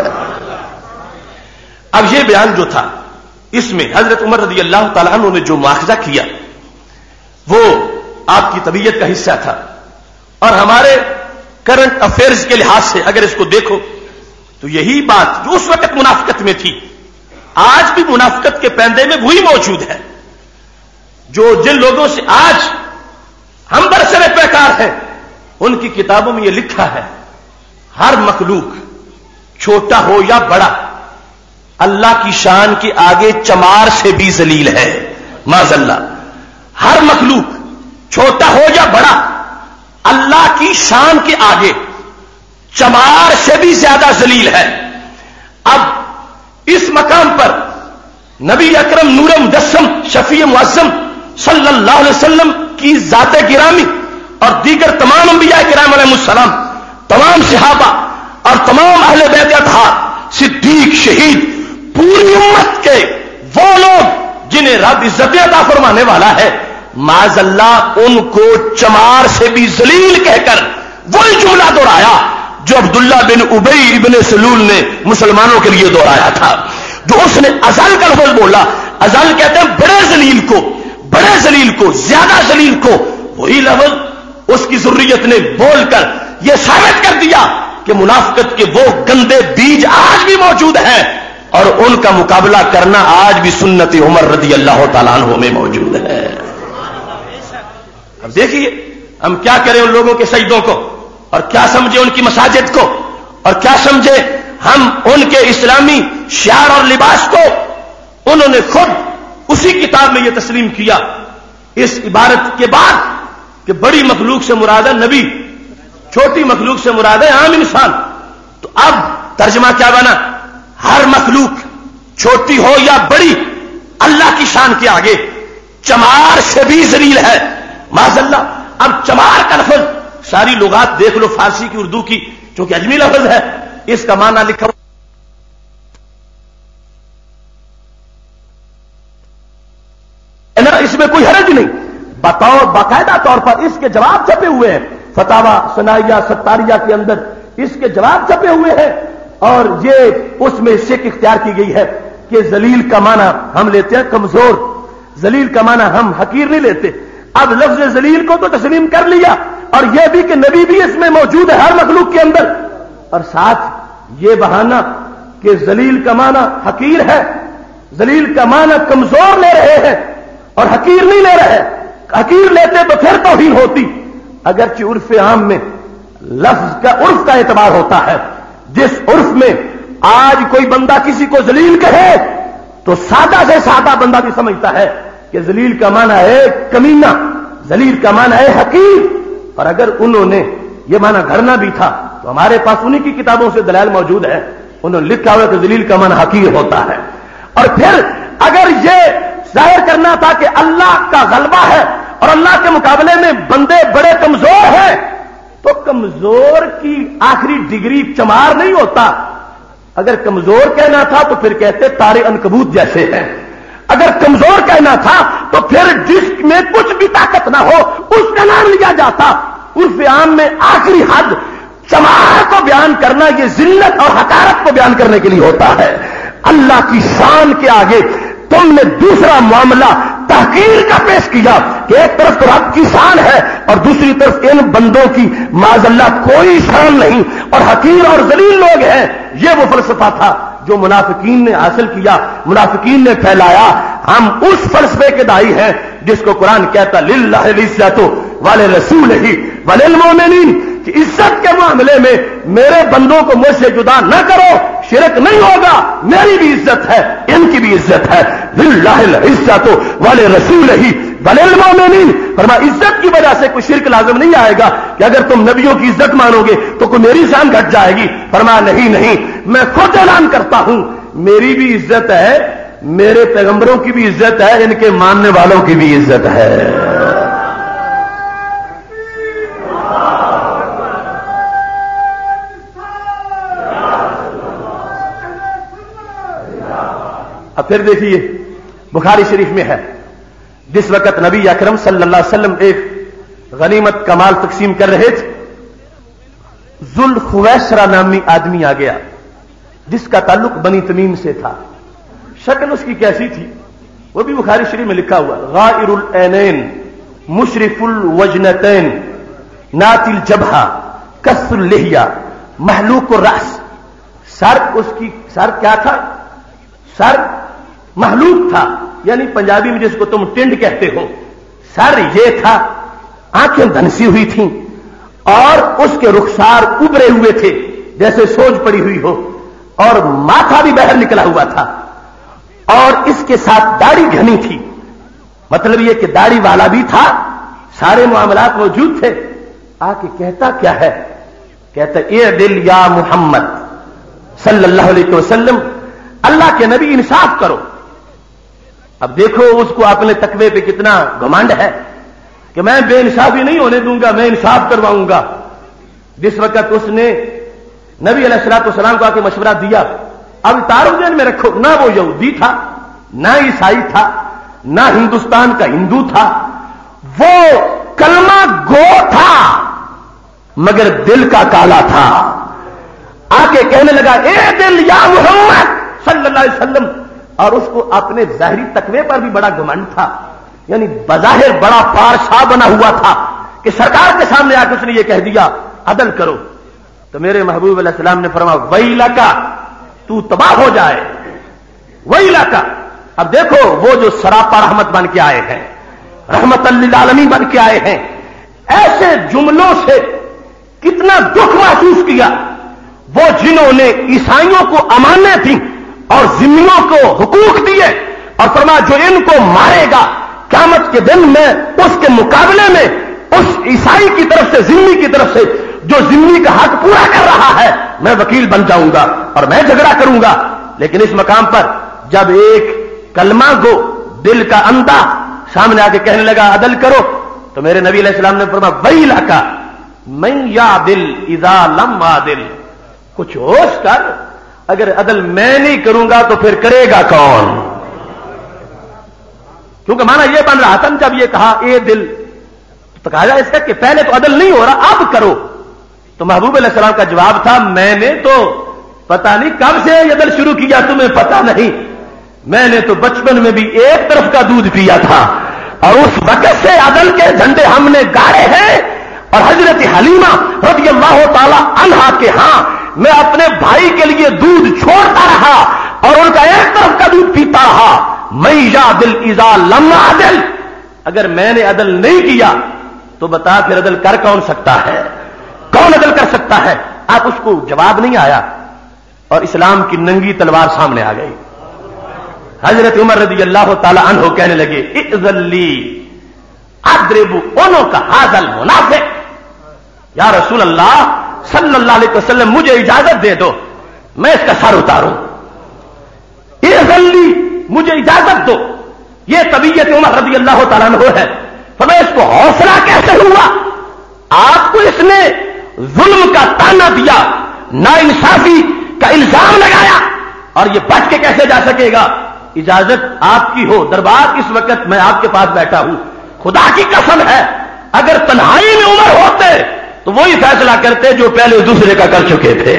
اب یہ بیان جو تھا اس میں حضرت عمر رضی اللہ تعالیٰ عنہ نے جو مواخذہ کیا وہ آپ کی طبیعت کا حصہ تھا, اور ہمارے کرنٹ افیئرز کے لحاظ سے اگر اس کو دیکھو تو یہی بات جو اس وقت منافقت میں تھی آج بھی منافقت کے پیندے میں وہی موجود ہے. جو جن لوگوں سے آج ہم برسر پیکار ہیں ان کی کتابوں میں یہ لکھا ہے ہر مخلوق چھوٹا ہو یا بڑا اللہ کی شان کے آگے چمار سے بھی ذلیل ہے, معاذ اللہ. ہر مخلوق چھوٹا ہو یا بڑا اللہ کی شان کے آگے چمار سے بھی زیادہ ذلیل ہے. اب اس مقام پر نبی اکرم نور مجسم شفیع معظم صلی اللہ علیہ وسلم کی ذات گرامی اور دیگر تمام انبیاء کرام علیہ السلام, تمام صحابہ اور تمام اہل بیت اطہار, صدیق, شہید, پوری امت کے وہ لوگ جنہیں رب عزت عطا فرمانے والا ہے, معاذ اللہ ان کو چمار سے بھی ذلیل کہہ کر وہی جملہ دوہرایا جو عبداللہ بن ابی ابن سلول نے مسلمانوں کے لیے دوہرایا تھا, جو اس نے ازل کا لفظ بولا. ازل کہتے ہیں بڑے ذلیل کو, زیادہ ذلیل کو. وہی لفظ اس کی ذریت نے بول کر یہ ثابت کر دیا کہ منافقت کے وہ گندے بیج آج بھی موجود ہیں اور ان کا مقابلہ کرنا آج بھی سنت عمر رضی اللہ تعالیٰ عنہ میں موجود ہے. اب دیکھیے ہم کیا کریں ان لوگوں کے سجدوں کو، اور کیا سمجھے ان کی مساجد کو، اور کیا سمجھے ہم ان کے اسلامی شعار اور لباس کو. انہوں نے خود اسی کتاب میں یہ تسلیم کیا اس عبارت کے بعد کہ بڑی مخلوق سے مراد ہے نبی، چھوٹی مخلوق سے مراد ہے عام انسان. تو اب ترجمہ کیا بنا؟ ہر مخلوق چھوٹی ہو یا بڑی اللہ کی شان کے آگے چمار سے بھی ذلیل ہے معاذ اللہ. اب چمار کا لفظ ساری لغات دیکھ لو، فارسی کی، اردو کی، چونکہ اجمی لفظ ہے، اس کا معنی لکھا اس میں کوئی حرج نہیں. باقاعدہ طور پر اس کے جواب چھپے ہوئے ہیں فتاوا ثنائیہ ستاریہ کے اندر، اس کے جواب چھپے ہوئے ہیں. اور یہ اس میں شک اختیار کی گئی ہے کہ ذلیل کا معنی ہم لیتے ہیں کمزور، ذلیل کا معنی ہم حقیر نہیں لیتے. اب لفظ ذلیل کو تو تسلیم کر لیا، اور یہ بھی کہ نبی بھی اس میں موجود ہے ہر مخلوق کے اندر، اور ساتھ یہ بہانہ کہ ذلیل کا معنی حقیر ہے، ذلیل کا معنی کمزور لے رہے ہیں اور حقیر نہیں لے رہے. حقیر لیتے تو پھر توہین ہوتی. اگرچہ عرف عام میں لفظ کا عرف کا اعتبار ہوتا ہے، جس عرف میں آج کوئی بندہ کسی کو ذلیل کہے تو سادہ سے سادہ بندہ بھی سمجھتا ہے کہ ذلیل کا معنی ہے کمینہ، ذلیل کا معنی ہے حقیر. اور اگر انہوں نے یہ معنی گھڑنا بھی تھا تو ہمارے پاس انہی کی کتابوں سے دلائل موجود ہے. انہوں نے لکھا ہوا کہ ذلیل کا معنی حقیر ہوتا ہے. اور پھر اگر یہ ظاہر کرنا تھا کہ اللہ کا غلبہ ہے اور اللہ کے مقابلے میں بندے بڑے کمزور ہیں، تو کمزور کی آخری ڈگری چمار نہیں ہوتا. اگر کمزور کہنا تھا تو پھر کہتے تارے عنکبوت جیسے ہیں. اگر کمزور کہنا تھا تو پھر جس میں کچھ بھی طاقت نہ ہو اس کا نام لیا جاتا. عرف عام میں آخری حد چمار کو بیان کرنا یہ ذلت اور حقارت کو بیان کرنے کے لیے ہوتا ہے. اللہ کی شان کے آگے تم نے دوسرا معاملہ تحقیر کا پیش کیا کہ ایک طرف تو رب کی شان ہے اور دوسری طرف ان بندوں کی معاذ اللہ کوئی شان نہیں اور حقیر اور ذلیل لوگ ہیں. یہ وہ فلسفہ تھا جو منافقین نے حاصل کیا، منافقین نے پھیلایا. ہم اس فلسفے کے دائی ہیں جس کو قرآن کہتا للہ العزت ولرسولہ وللمؤمنین، کہ عزت کے معاملے میں میرے بندوں کو مجھ سے جدا نہ کرو، شرک نہیں ہوگا، میری بھی عزت ہے، ان کی بھی عزت ہے. للہ العزت ولرسولہ وللمؤمنین، فرمایا عزت کی وجہ سے کوئی شرک لازم نہیں آئے گا کہ اگر تم نبیوں کی عزت مانو گے تو کوئی میری شان گھٹ جائے گی. فرمایا نہیں، میں خود اعلان کرتا ہوں میری بھی عزت ہے، میرے پیغمبروں کی بھی عزت ہے، ان کے ماننے والوں کی بھی عزت ہے. اب پھر دیکھیے بخاری شریف میں ہے جس وقت نبی اکرم صلی اللہ علیہ وسلم ایک غنیمت کا مال تقسیم کر رہے تھے، ذوالخویسرہ نامی آدمی آ گیا جس کا تعلق بنی تمیم سے تھا. شکل اس کی کیسی تھی وہ بھی بخاری شریف میں لکھا ہوا، غائر العینین مشرف الوجنتین نات الجبہہ کث اللحیہ محلوق الرأس. سر کیا تھا؟ سر محلوق تھا، یعنی پنجابی میں جس کو تم ٹنڈ کہتے ہو، سر یہ تھا. آنکھیں دھنسی ہوئی تھیں اور اس کے رخسار ابھرے ہوئے تھے جیسے سوج پڑی ہوئی ہو، اور ماتھا بھی باہر نکلا ہوا تھا، اور اس کے ساتھ داڑھی گھنی تھی. مطلب یہ کہ داڑھی والا بھی تھا، سارے معاملات موجود تھے. آ کے کہتا کیا ہے؟ کہتا اعدل یا محمد صلی اللہ علیہ وسلم، اللہ کے نبی انصاف کرو. اب دیکھو اس کو اپنے تقوی پہ کتنا گھمنڈ ہے کہ میں بے انصافی نہیں ہونے دوں گا، میں انصاف کرواؤں گا. جس وقت اس نے نبی علیہ الصلوۃ والسلام کو آ کے مشورہ دیا، اب تعارف ذہن میں رکھو، نہ وہ یہودی تھا، نہ عیسائی تھا، نہ ہندوستان کا ہندو تھا، وہ کلمہ گو تھا مگر دل کا کالا تھا. آ کے کہنے لگا اے دل یا محمد صلی اللہ علیہ وسلم، اور اس کو اپنے ظاہری تقوی پر بھی بڑا گھمنڈ تھا، یعنی بظاہر بڑا پارشاہ بنا ہوا تھا کہ سرکار کے سامنے آ کے اس نے یہ کہہ دیا عدل کرو. تو میرے محبوب علیہ السلام نے فرمایا ویلکا، تو تباہ ہو جائے، وہی علاقہ. اب دیکھو وہ جو سراپا رحمت بن کے آئے ہیں, رحمت للعالمین بن کے آئے ہیں, ایسے جملوں سے کتنا دکھ محسوس کیا. وہ جنہوں نے عیسائیوں کو امانت تھیں اور ذمیوں کو حقوق دیے, اور فرمایا جو ان کو مارے گا قیامت کے دن میں اس کے مقابلے میں اس عیسائی کی طرف سے, ذمی کی طرف سے جو ذمی کا حق پورا کر رہا ہے, میں وکیل بن جاؤں گا اور میں جھگڑا کروں گا. لیکن اس مقام پر جب ایک کلمہ گو دل کا اندھا سامنے آ کے کہنے لگا عدل کرو, تو میرے نبی علیہ السلام نے فرمایا ویلک من یعدل اذا لم عادل, کچھ ہوش کر, اگر عدل میں نہیں کروں گا تو پھر کرے گا کون؟ کیونکہ مانا یہ بن رہا تھا جب یہ کہا اے دل, تو کہا جائے اس کا کہ پہلے تو عدل نہیں ہو رہا, اب کرو. تو محبوب علیہ السلام کا جواب تھا میں نے تو پتا نہیں کب سے یہ عدل شروع کیا, تمہیں پتا نہیں, میں نے تو بچپن میں بھی ایک طرف کا دودھ پیا تھا اور اس وقت سے عدل کے جھنڈے ہم نے گاڑے ہیں. اور حضرت حلیمہ رضی اللہ تعالی عنہا کے ہاں میں اپنے بھائی کے لیے دودھ چھوڑتا رہا اور ان کا ایک طرف کا دودھ پیتا رہا. میں یعدل اذا لم عدل, اگر میں نے عدل نہیں کیا تو بتا پھر عدل کر کون سکتا ہے؟ کون عدل کر سکتا ہے؟ آپ اس کو جواب نہیں آیا اور اسلام کی ننگی تلوار سامنے آ گئی. حضرت عمر رضی اللہ تعالی عنہ کہنے لگے اذن لی اضرب عنق ھذا المنافق, یا رسول اللہ صلی اللہ علیہ وسلم مجھے اجازت دے دو میں اس کا سر اتاروں. اذن لی, مجھے اجازت دو. یہ طبیعت عمر رضی اللہ تعالیٰ عنہ ہے. فرمایا اس کو حوصلہ کیسے ہوا؟ آپ کو اس نے ظلم کا تانا دیا, ناانصافی کا الزام لگایا, اور یہ بچ کے کیسے جا سکے گا؟ اجازت آپ کی ہو دربار, اس وقت میں آپ کے پاس بیٹھا ہوں, خدا کی قسم ہے اگر تنہائی میں عمر ہوتے تو وہی فیصلہ کرتے جو پہلے دوسرے کا کر چکے تھے.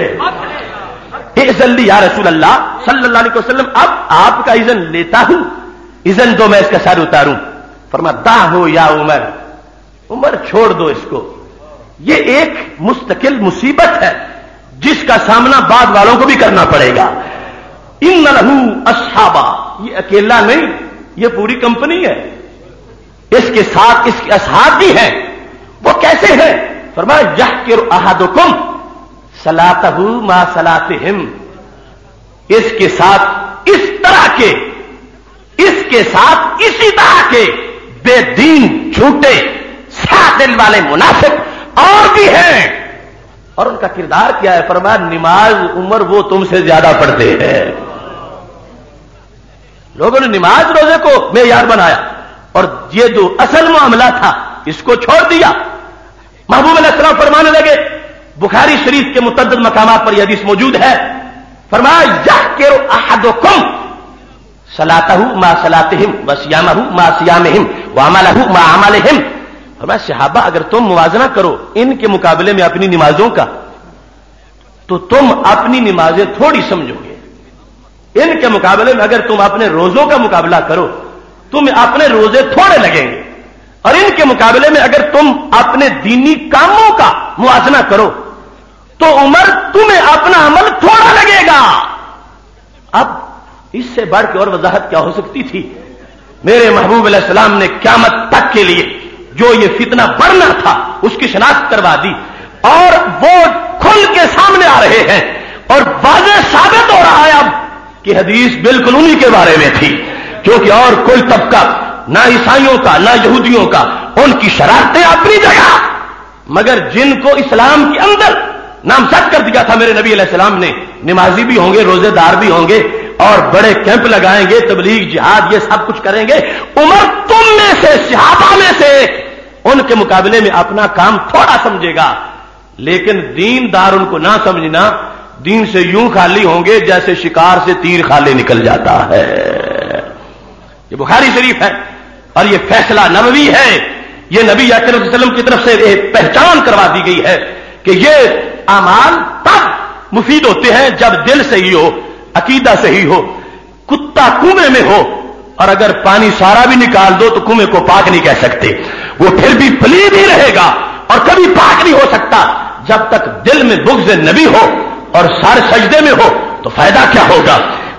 اذن لی یا رسول اللہ صلی اللہ علیہ وسلم, اب آپ کا اذن لیتا ہوں, اذن دو میں اس کا سر اتاروں. فرمایا دعہو یا عمر, عمر چھوڑ دو اس کو, یہ ایک مستقل مصیبت ہے جس کا سامنا بعد والوں کو بھی کرنا پڑے گا. ان لہو اصحابا, یہ اکیلا نہیں, یہ پوری کمپنی ہے, اس کے ساتھ اس کے اصحاب بھی ہیں. وہ کیسے ہیں؟ فرمایا یحقر احدکم صلاتہ ما صلاتہم, اس کے ساتھ اس طرح کے, اس کے ساتھ اسی طرح کے بے دین جھوٹے سیاہ دل والے منافق اور بھی ہیں. اور ان کا کردار کیا ہے؟ فرمایا نماز عمر وہ تم سے زیادہ پڑھتے ہیں. لوگوں نے نماز روزے کو معیار بنایا اور یہ جو اصل معاملہ تھا اس کو چھوڑ دیا. محبوب علیہ السلام فرمانے لگے, بخاری شریف کے متعدد مقامات پر یہ حدیث موجود ہے, فرمایا یحقر احدکم صلاتہ ما صلاتہم وصیامہ ما صیامہم وعملہ ما عملہم. فرمایا صحابہ اگر تم موازنہ کرو ان کے مقابلے میں اپنی نمازوں کا تو تم اپنی نمازیں تھوڑی سمجھو گے. ان کے مقابلے میں اگر تم اپنے روزوں کا مقابلہ کرو تمہیں اپنے روزے تھوڑے لگیں گے, اور ان کے مقابلے میں اگر تم اپنے دینی کاموں کا موازنہ کرو تو عمر تمہیں اپنا عمل تھوڑا لگے گا. اب اس سے بڑھ کے اور وضاحت کیا ہو سکتی تھی؟ میرے محبوب علیہ السلام نے قیامت تک کے لیے جو یہ فتنہ بڑھنا تھا اس کی شناخت کروا دی, اور وہ کھل کے سامنے آ رہے ہیں اور واضح ثابت ہو رہا ہے اب کہ حدیث بالکل انہی کے بارے میں تھی. کیونکہ اور کوئی طبقہ نہ عیسائیوں کا نہ یہودیوں کا, ان کی شرارتیں اپنی جگہ, مگر جن کو اسلام کے اندر نامزد کر دیا تھا میرے نبی علیہ السلام نے, نمازی بھی ہوں گے, روزے دار بھی ہوں گے, اور بڑے کیمپ لگائیں گے, تبلیغ جہاد یہ سب کچھ کریں گے. عمر تم میں سے, صحابہ میں سے ان کے مقابلے میں اپنا کام تھوڑا سمجھے گا, لیکن دین دار ان کو نہ سمجھنا, دین سے یوں خالی ہوں گے جیسے شکار سے تیر خالی نکل جاتا ہے. یہ بخاری شریف ہے اور یہ فیصلہ نبوی ہے. یہ نبی اکرم صلی اللہ علیہ وسلم کی طرف سے ایک پہچان کروا دی گئی ہے کہ یہ اعمال تب مفید ہوتے ہیں جب دل صحیح ہو, عقیدہ صحیح ہو. کتا کنویں میں ہو اور اگر پانی سارا بھی نکال دو تو کنویں کو پاک نہیں کہہ سکتے, وہ پھر بھی پلید ہی رہے گا اور کبھی پاک نہیں ہو سکتا. جب تک دل میں بغض نبی ہو اور سر سجدے میں ہو تو فائدہ کیا ہوگا؟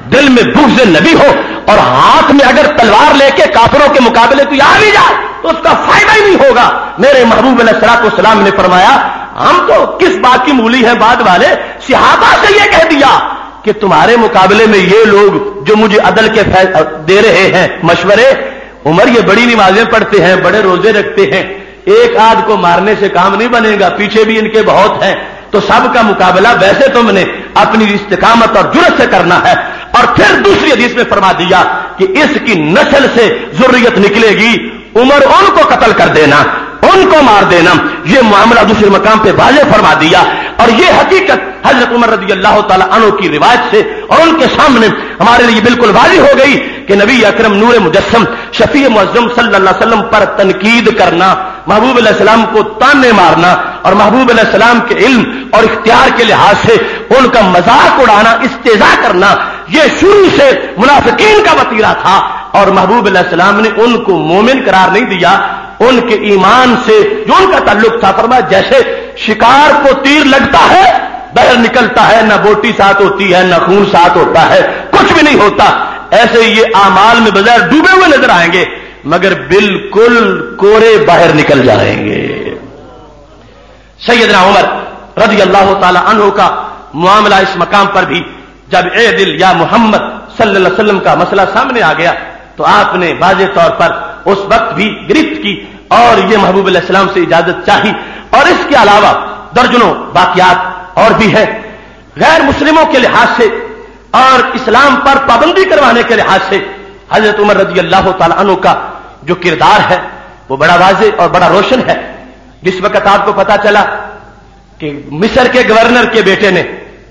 دل میں بغض نبی ہو اور ہاتھ میں اگر تلوار لے کے کافروں کے مقابلے کوئی آ بھی جائے تو اس کا فائدہ ہی نہیں ہوگا. میرے محبوب علیہ الصلوۃ والسلام نے فرمایا ہم تو کس بات کی مولی ہیں بعد والے, صحابہ سے یہ کہہ دیا کہ تمہارے مقابلے میں یہ لوگ جو مجھے عدل کے دے رہے ہیں مشورے, عمر یہ بڑی نمازیں پڑھتے ہیں, بڑے روزے رکھتے ہیں, ایک آدھ کو مارنے سے کام نہیں بنے گا, پیچھے بھی ان کے بہت ہیں, تو سب کا مقابلہ ویسے تم نے اپنی استقامت اور جرأت سے کرنا ہے. اور پھر دوسری حدیث میں فرما دیا کہ اس کی نسل سے ذریت نکلے گی, عمر ان کو قتل کر دینا, ان کو مار دینا. یہ معاملہ دوسرے مقام پہ واضح فرما دیا. اور یہ حقیقت حضرت عمر رضی اللہ تعالی عنہ کی روایت سے اور ان کے سامنے ہمارے لیے بالکل واضح ہو گئی کہ نبی اکرم نور مجسم شفیع معظم صلی اللہ علیہ وسلم پر تنقید کرنا, محبوب علیہ السلام کو تانے مارنا اور محبوب علیہ السلام کے علم اور اختیار کے لحاظ سے ان کا مذاق اڑانا, استہزاء کرنا, یہ شروع سے منافقین کا وتیرہ تھا. اور محبوب علیہ السلام نے ان کو مومن قرار نہیں دیا, ان کے ایمان سے جو ان کا تعلق تھا فرمایا جیسے شکار کو تیر لگتا ہے باہر نکلتا ہے, نہ بوٹی ساتھ ہوتی ہے نہ خون ساتھ ہوتا ہے, کچھ بھی نہیں ہوتا, ایسے یہ اعمال میں بظاہر ڈوبے ہوئے نظر آئیں گے مگر بالکل کوڑے باہر نکل جائیں گے. سیدنا عمر رضی اللہ تعالی عنہ کا معاملہ اس مقام پر بھی جب اے دل یا محمد صلی اللہ علیہ وسلم کا مسئلہ سامنے آ گیا تو آپ نے واضح طور پر اس وقت بھی گرفت کی اور یہ محبوب علیہ السلام سے اجازت چاہی. اور اس کے علاوہ درجنوں باقیات اور بھی ہیں. غیر مسلموں کے لحاظ سے اور اسلام پر پابندی کروانے کے لحاظ سے حضرت عمر رضی اللہ تعالی عنہ کا جو کردار ہے وہ بڑا واضح اور بڑا روشن ہے. جس وقت آپ کو پتا چلا کہ مصر کے گورنر کے بیٹے نے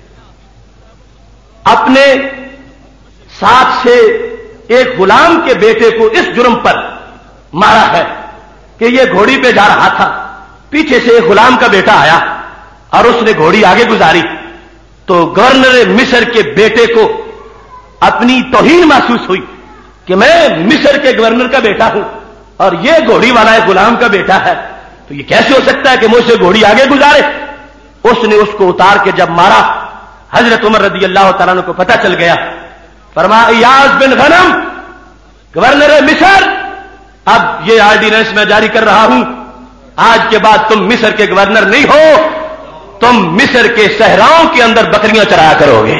اپنے ساتھ سے ایک غلام کے بیٹے کو اس جرم پر مارا ہے کہ یہ گھوڑی پہ جا رہا تھا, پیچھے سے ایک غلام کا بیٹا آیا اور اس نے گھوڑی آگے گزاری تو گورنر مصر کے بیٹے کو اپنی توہین محسوس ہوئی کہ میں مصر کے گورنر کا بیٹا ہوں اور یہ گھوڑی والا ایک غلام کا بیٹا ہے, تو یہ کیسے ہو سکتا ہے کہ مجھ سے گھوڑی آگے گزارے. اس نے اس کو اتار کے جب مارا حضرت عمر رضی اللہ تعالیٰ عنہ کو پتہ چل گیا, فرمایا ایاز بن غنم گورنر مصر, اب یہ آرڈیننس میں جاری کر رہا ہوں, آج کے بعد تم مصر کے گورنر نہیں ہو, تم مصر کے صحراؤں کے اندر بکریاں چرایا کرو گے.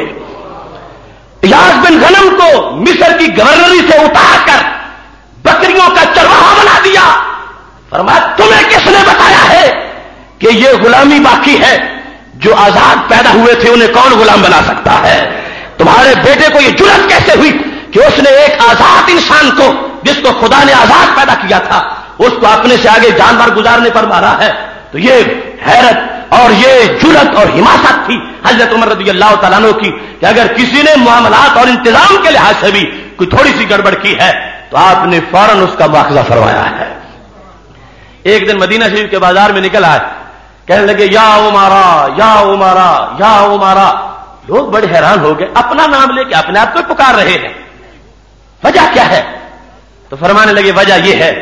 ایاز بن غنم کو مصر کی گورنری سے اتار کر بکریوں کا چرواہا بنا دیا. فرمایا تمہیں کس نے بتایا ہے کہ یہ غلامی باقی ہے, جو آزاد پیدا ہوئے تھے انہیں کون غلام بنا سکتا ہے. تمہارے بیٹے کو یہ جرأت کیسے ہوئی کہ اس نے ایک آزاد انسان کو جس کو خدا نے آزاد پیدا کیا تھا اس کو اپنے سے آگے جانور گزارنے پر مارا ہے. تو یہ حیرت اور یہ جرأت اور حماست تھی حضرت عمر رضی اللہ تعالیٰ عنہ کی کہ اگر کسی نے معاملات اور انتظام کے لحاظ سے بھی کوئی تھوڑی سی گڑبڑ کی ہے تو آپ نے فوراً اس کا مواخذہ فرمایا ہے. ایک دن مدینہ شریف کے بازار میں نکل آئے, کہنے لگے یا عمارا یا عمارا یا عمارا. لوگ بڑے حیران ہو گئے, اپنا نام لے کے اپنے آپ کو پکار رہے ہیں, وجہ کیا ہے؟ تو فرمانے لگے وجہ یہ ہے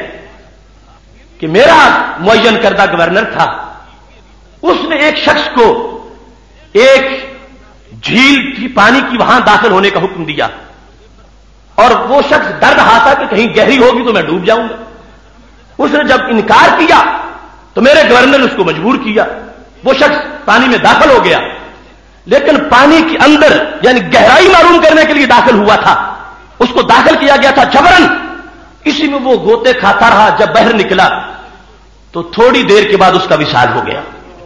کہ میرا معین کردہ گورنر تھا, اس نے ایک شخص کو ایک جھیل کی پانی کی وہاں داخل ہونے کا حکم دیا اور وہ شخص ڈر رہا تھا کہ کہیں گہری ہوگی تو میں ڈوب جاؤں گا. اس نے جب انکار کیا تو میرے گورنر نے اس کو مجبور کیا, وہ شخص پانی میں داخل ہو گیا, لیکن پانی کے اندر یعنی گہرائی معلوم کرنے کے لیے داخل ہوا تھا, اس کو داخل کیا گیا تھا جبرن. اسی میں وہ گوتے کھاتا رہا, جب باہر نکلا تو تھوڑی دیر کے بعد اس کا وصال ہو گیا.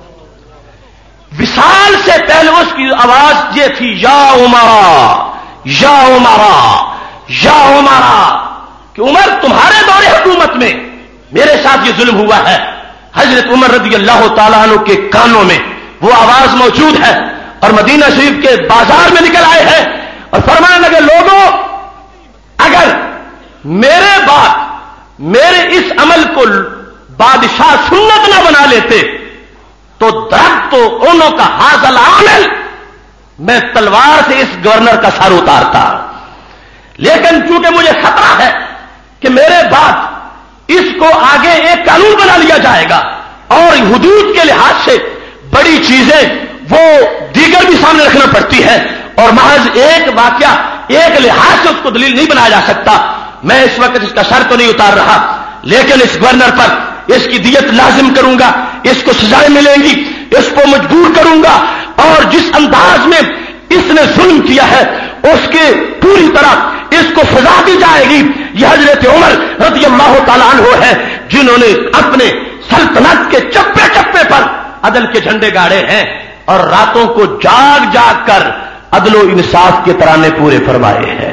وصال سے پہلے اس کی آواز یہ تھی یا عمرا یا عمرا یا عمرا, کہ عمر تمہارے دور حکومت میں میرے ساتھ یہ ظلم ہوا ہے. حضرت عمر رضی اللہ تعالیٰ عنہ کے کانوں میں وہ آواز موجود ہے اور مدینہ شریف کے بازار میں نکل آئے ہیں اور فرمانے لگے لوگوں اگر میرے بعد میرے اس عمل کو بادشاہ سنت نہ بنا لیتے تو درخت تو انہوں کا حاصل عامل میں تلوار سے اس گورنر کا سر اتارتا, لیکن چونکہ مجھے خطرہ ہے کہ میرے بعد اس کو آگے ایک قانون بنا لیا جائے گا اور حدود کے لحاظ سے بڑی چیزیں وہ دیگر بھی سامنے رکھنا پڑتی ہے, اور محض ایک واقعہ ایک لحاظ سے اس کو دلیل نہیں بنایا جا سکتا. میں اس وقت اس کا سر تو نہیں اتار رہا، لیکن اس گورنر پر اس کی دیت لازم کروں گا، اس کو سزائیں ملیں گی، اس کو مجبور کروں گا، اور جس انداز میں اس نے ظلم کیا ہے اس کے پوری طرح اس کو سزا دی جائے گی. یہ حضرت عمر رضی اللہ تعالیٰ عنہ ہے جنہوں نے اپنے سلطنت کے چپے چپے پر عدل کے جھنڈے گاڑے ہیں اور راتوں کو جاگ جاگ کر عدل و انصاف کے ترانے پورے فرمائے ہیں.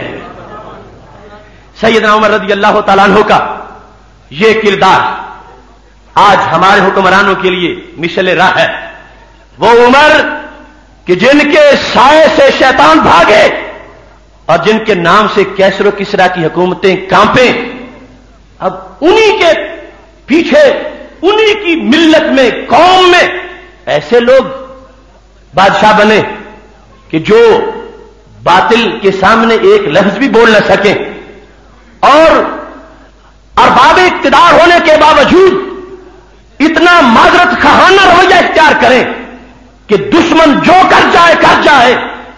سیدنا عمر رضی اللہ تعالیٰ عنہ کا یہ کردار آج ہمارے حکمرانوں کے لیے مشعل راہ ہے. وہ عمر کہ جن کے سائے سے شیطان بھاگے اور جن کے نام سے کیسر و کسرا کی حکومتیں کانپیں، اب انہی کے پیچھے انہی کی ملت میں، قوم میں ایسے لوگ بادشاہ بنے کہ جو باطل کے سامنے ایک لفظ بھی بول نہ سکیں اور ارباب اقتدار ہونے کے باوجود اتنا معذرت خواہانہ رویہ اختیار کریں کہ دشمن جو کر جائے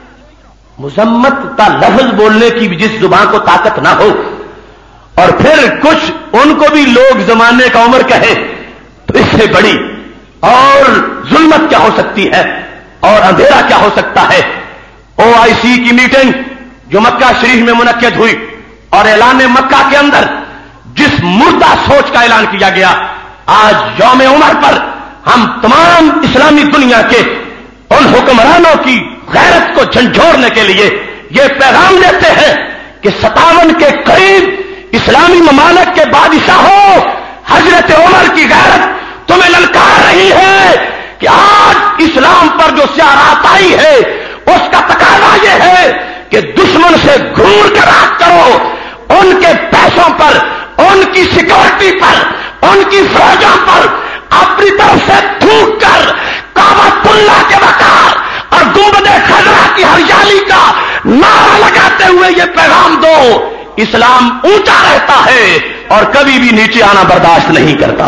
مذمت کا لفظ بولنے کی بھی جس زبان کو طاقت نہ ہو، اور پھر کچھ ان کو بھی لوگ زمانے کا عمر کہے، تو اس سے بڑی اور ظلمت کیا ہو سکتی ہے اور اندھیرا کیا ہو سکتا ہے. OIC کی میٹنگ جو مکہ شریف میں منعقد ہوئی اور اعلان مکہ کے اندر جس مردہ سوچ کا اعلان کیا گیا، آج یوم عمر پر ہم تمام اسلامی دنیا کے ان حکمرانوں کی غیرت کو جھنجھوڑنے کے لیے یہ پیغام دیتے ہیں کہ 57 کے قریب اسلامی ممالک کے بادشاہوں، حضرت عمر کی غیرت تمہیں للکار رہی ہے کہ آج اسلام پر جو سیارات آئی ہے اس کا تقاضا یہ ہے کہ دشمن سے گھور کر راہ کرو، ان کے پیسوں پر، ان کی سیکورٹی پر، ان کی فوجوں پر اپنی طرف سے تھوک کر کعبۃ اللہ کے وقار اور گنبد خضرا کی ہریالی کا نعرہ لگاتے ہوئے یہ پیغام دو، اسلام اونچا رہتا ہے اور کبھی بھی نیچے آنا برداشت نہیں کرتا.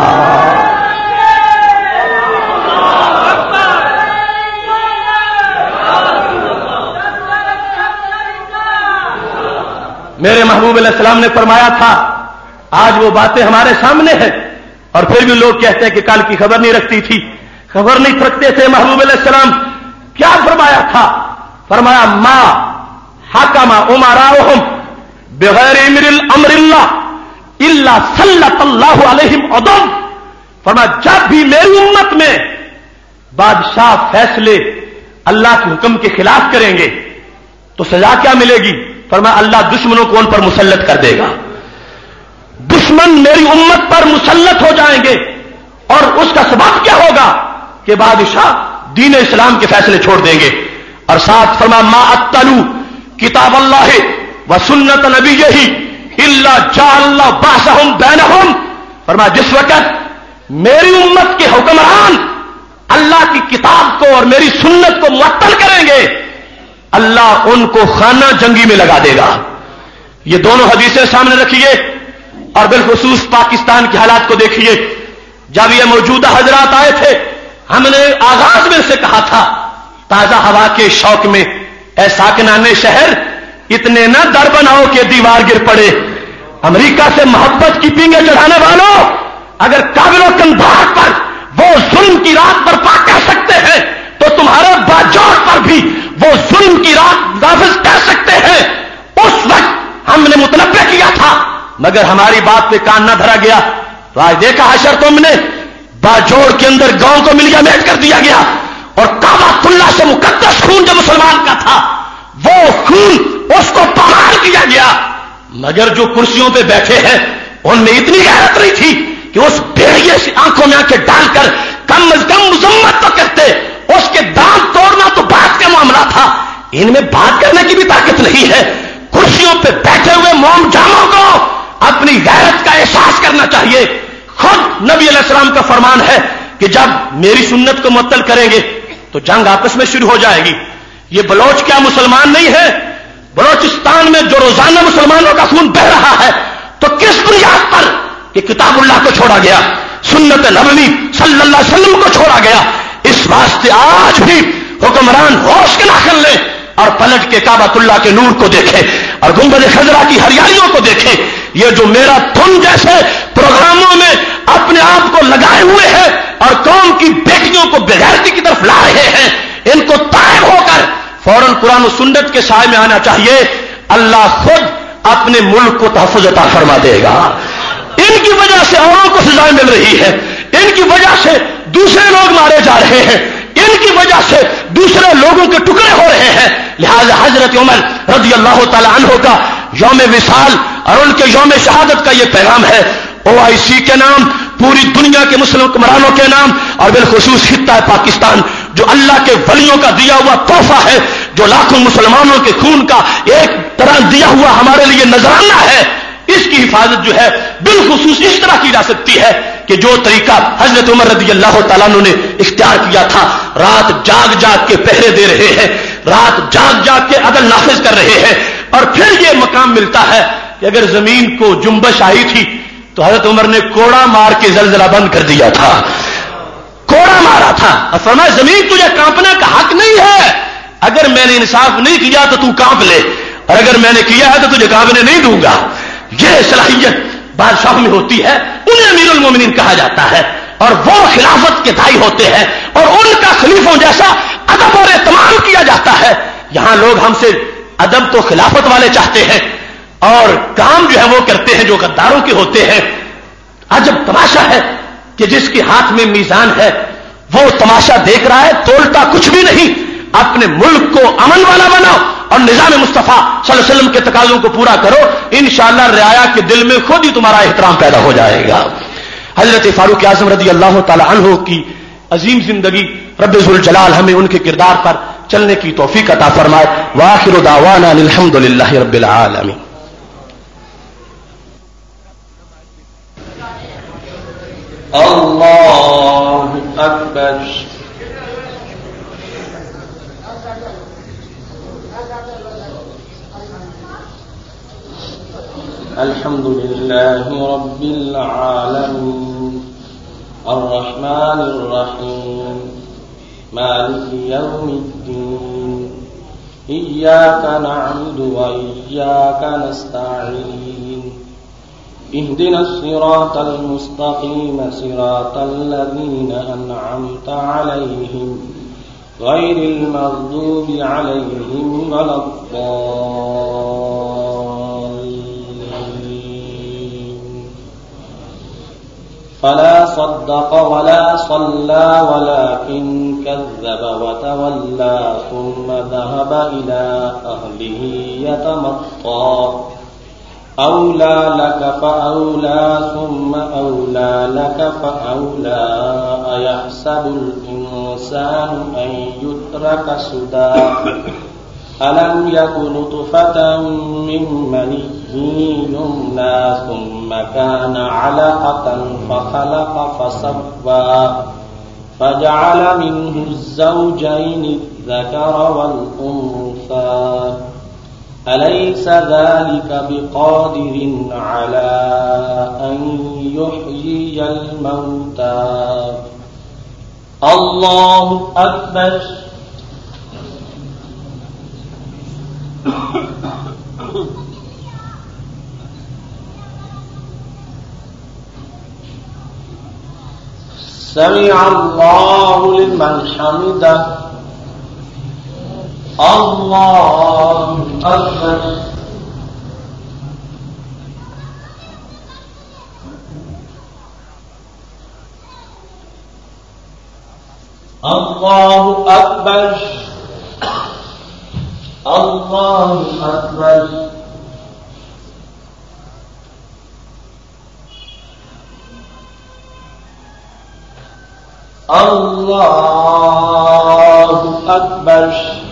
میرے محبوب علیہ السلام نے فرمایا تھا، آج وہ باتیں ہمارے سامنے ہیں اور پھر بھی لوگ کہتے ہیں کہ کل کی خبر نہیں رکھتی تھی. خبر نہیں رکھتے تھے. محبوب علیہ السلام کیا فرمایا تھا؟ فرمایا ما حکم امراؤہم بغیر امر اللہ الا سلط اللہ علیہم عدو. فرمایا جب بھی میری امت میں بادشاہ فیصلے اللہ کے حکم کے خلاف کریں گے تو سزا کیا ملے گی؟ فرمایا اللہ دشمنوں کو ان پر مسلط کر دے گا. دشمن میری امت پر مسلط ہو جائیں گے اور اس کا سبب کیا ہوگا کہ بادشاہ دین اسلام کے فیصلے چھوڑ دیں گے. اور ساتھ فرمایا ما اتلو کتاب اللہ و سنت نبیہ الا جعل اللہ باسہم بینہم. فرمایا جس وقت میری امت کے حکمران اللہ کی کتاب کو اور میری سنت کو معطل کریں گے اللہ ان کو خانہ جنگی میں لگا دے گا. یہ دونوں حدیثیں سامنے رکھیے اور بالخصوص پاکستان کے حالات کو دیکھیے. جب یہ موجودہ حضرات آئے تھے ہم نے آغاز میں سے کہا تھا تازہ ہوا کے شوق میں اے ساکنان شہر اتنے نہ در بناؤ کہ دیوار گر پڑے. امریکہ سے محبت کی پینگیں چڑھانے والوں اگر قابل و کندھار پر وہ ظلم کی رات برپا کر سکتے ہیں تو تمہارے باجوڑ پر بھی وہ ظلم کی رات نافذ کر سکتے ہیں. اس وقت ہم نے متنبہ کیا تھا مگر ہماری بات پہ کان نہ دھرا گیا. تو آج دیکھا حشر تم نے باجوڑ کے اندر گاؤں کو ملیا میٹ کر دیا گیا اور کعبۃ اللہ سے مقدس خون جو مسلمان کا تھا وہ خون اس کو پامال کیا گیا. مگر جو کرسیوں پہ بیٹھے ہیں ان میں اتنی غیرت نہیں تھی کہ اس بھیڑیے سے آنکھوں میں آنکھیں ڈال کر کم از کم مذمت تو کرتے. اس کے دانت توڑنا تو بات کا معاملہ تھا، ان میں بات کرنے کی بھی طاقت نہیں ہے. کرسیوں پہ بیٹھے ہوئے موم جاموں کو اپنی غیرت کا احساس کرنا چاہیے. خود نبی علیہ السلام کا فرمان ہے کہ جب میری سنت کو معطل کریں گے تو جنگ آپس میں شروع ہو جائے گی. یہ بلوچ کیا مسلمان نہیں ہے؟ بلوچستان میں جو روزانہ مسلمانوں کا خون بہ رہا ہے تو کس بنیاد پر کہ کتاب اللہ کو چھوڑا گیا، سنت نبوی صلی اللہ علیہ وسلم کو چھوڑا گیا. اس واسطے آج بھی حکمران ہوش کے ناخن لیں اور پلٹ کے کعبۃ اللہ کے نور کو دیکھے اور گنبد خضرا کی ہریالیوں کو دیکھے. یہ جو میرا تھن جیسے پروگراموں میں اپنے آپ کو لگائے ہوئے ہیں اور قوم کی بیٹیوں کو بغیرتی کی طرف لا رہے ہیں، ان کو طائب ہو کر فوراً قرآن و سنت کے سائے میں آنا چاہیے. اللہ خود اپنے ملک کو تحفظ عطا فرما دے گا. ان کی وجہ سے اوروں کو سزائیں مل رہی ہے، ان کی وجہ سے دوسرے لوگ مارے جا رہے ہیں، ان کی وجہ سے دوسرے لوگوں کے ٹکڑے ہو رہے ہیں. لہذا حضرت عمر رضی اللہ تعالی عنہ کا یوم وصال اور ان کے یوم شہادت کا یہ پیغام ہے. OIC کے نام، پوری دنیا کے مسلم حکمرانوں کے نام اور بالخصوص خطہ پاکستان جو اللہ کے ولیوں کا دیا ہوا تحفہ ہے، جو لاکھوں مسلمانوں کے خون کا ایک طرح دیا ہوا ہمارے لیے نذرانہ ہے، اس کی حفاظت جو ہے بالخصوص اس طرح کی جا سکتی ہے کہ جو طریقہ حضرت عمر رضی اللہ تعالیٰ عنہ نے اختیار کیا تھا، رات جاگ جاگ کے پہرے دے رہے ہیں، رات جاگ جاگ کے عدل نافذ کر رہے ہیں، اور پھر یہ مقام ملتا ہے کہ اگر زمین کو جنبش آئی تھی تو حضرت عمر نے کوڑا مار کے زلزلہ بند کر دیا تھا، کوڑا مارا تھا اور فرمایا زمین تجھے کانپنے کا حق نہیں ہے، اگر میں نے انصاف نہیں کیا تو تو کانپ لے، اور اگر میں نے کیا ہے تو تجھے کانپنے نہیں دوں گا. یہ صلاحیت بادشاہوں میں ہوتی ہے، انہیں امیر المومنین کہا جاتا ہے، اور وہ خلافت کے دائی ہوتے ہیں اور ان کا خلیفوں جیسا ادب اور اہتمام کیا جاتا ہے. یہاں لوگ ہم سے ادب تو خلافت والے چاہتے ہیں اور کام جو ہے وہ کرتے ہیں جو غداروں کے ہوتے ہیں. عجب تماشا ہے کہ جس کے ہاتھ میں میزان ہے وہ تماشا دیکھ رہا ہے، تولتا کچھ بھی نہیں. اپنے ملک کو امن والا بناؤ اور نظام مصطفیٰ صلی اللہ علیہ وسلم کے تقاضوں کو پورا کرو، انشاءاللہ رعایا کے دل میں خود ہی تمہارا احترام پیدا ہو جائے گا. حضرت فاروق اعظم رضی اللہ تعالی عنہ کی عظیم زندگی، رب ذوالجلال ہمیں ان کے کردار پر چلنے کی توفیق عطا فرمائے. وآخر دعوانا الحمد للہ رب العالمین. اللہ اکبر. الحمد للہ رب العالمین الرحمن الرحیم مالک یوم الدین ایاک نعبد وإیاک نستعین اهدنا الصراط المستقیم صراط الذین انعمت علیہم غیر المغضوب علیہم ولا فلا صدق ولا صلى ولكن كذب وتولى ثم ذهب إلى أهله يتمطى أولى لك فأولى ثم أولى لك فأولى أيحسب الإنسان أن يترك سدى ألم يكن نطفة من مني يمنى ثم كان علقة فخلق فسوى فجعل منه الزوجين الذكر والأنثى أليس ذلك بقادر على أن يحيي الموتى. الله أكبر. سمع الله لمن حمده. الله أكبر. الله أكبر. الله أكبر. الله أكبر.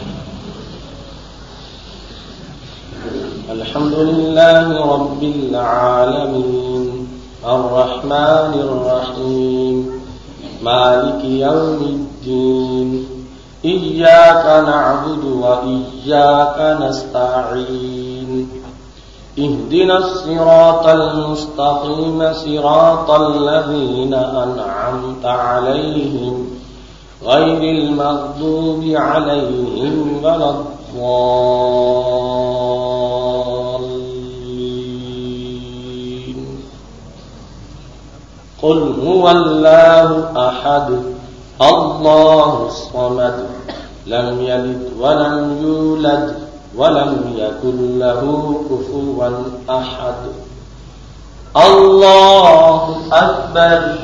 الحمد لله رب العالمين الرحمن الرحيم مالك يوم الدين إياك نعبد وإياك نستعين اهدنا الصراط المستقيم صراط الذين أنعمت عليهم غير المغضوب عليهم ولا الضالين. الضالين قل هو الله أحد الله الصمد لم يلد ولم يولد ولم يكن له كفوا أحد الله أكبر